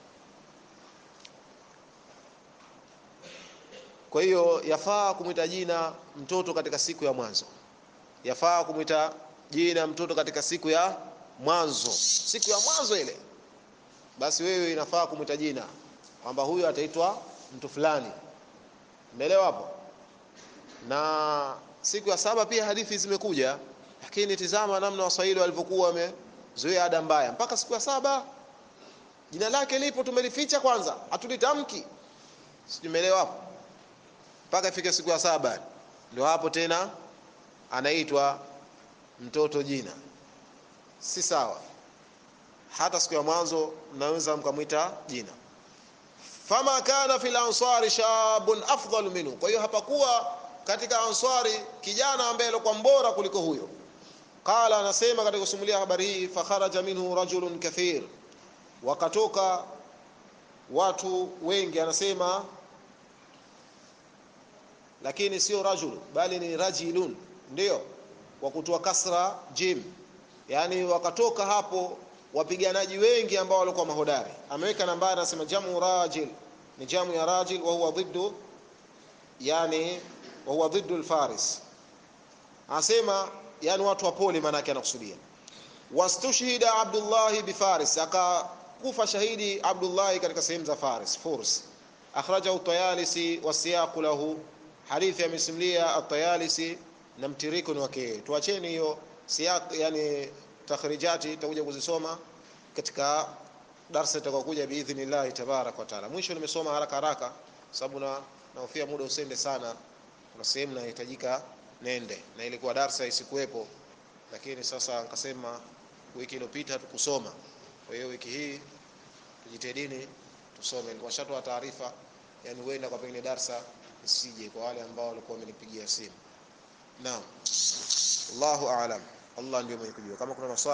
Kwa hiyo yafaa kumwita jina mtoto katika siku ya mwanzo. Yafaa kumwita jina mtoto katika siku ya mwanzo. Siku ya mwanzo ile, basi wewe inafaa kumwita jina kwamba huyu ataitwa mtu fulani. Umeelewa hapo? Na siku ya saba pia hadithi zimekuja, lakini tizama namna Waswahili walivyokuwa wamezoea ada mbaya. Mpaka siku ya saba jina lake lipo, tumelificha kwanza, hatulitamki. Umeelewa hapo? Mpaka ifike siku ya saba ndio hapo tena anaitwa mtoto jina. Si sawa. Hata siku ya mwanzo mnaweza mkamwita jina. Fama kana fil ansari shabun afdal minhu, kwa hiyo hapakuwa katika ansari kijana ambaye alikuwa mbora kuliko huyo. Qala, anasema katika kusimulia habari hii, fa kharaja minhu rajulun kathir, wakatoka watu wengi. Anasema lakini sio rajul bali ni rajilun, ndio kwa kutoa kasra jim, yani wakatoka hapo wapiganaji wengi ambao walikuwa mahodari. Ameweka nambari, anasema jamu rajil, ni jamu ya rajil, wa huwa dhiddu, yani wa huwa dhiddu al-faris. Anasema yani watu wapole, maana yake anakusudia. Wastushhida Abdullah bi Faris, akakufa shahidi Abdullah katika sehemu za Faris, Furs. Akhrajahu at-Tayalisi wa siyaqu lahu, hadithi amesimulia at-Tayalisi na mtiriko ni wake. Tuacheni hiyo siyaq, yani takhrijati tutakuja kuzisoma katika darasa litakayokuja biidhnillah tabarak wa taala. Mwisho nimesoma haraka haraka sababu naofia muda usende sana, kuna sehemu inahitajika nende na ilikuwa darasa isikuwepo, lakini sasa nikasema wiki iliyopita tukusoma. Kwa hiyo wiki hii tujitahidini tusome. Washatoa taarifa, yani wewe kwa pengine darasa isije kwa wale ambao walikuwa wamenipigia simu. Naam, Allahu a'lam. Allah ndiye mwenye kujua. Kama kuna maswali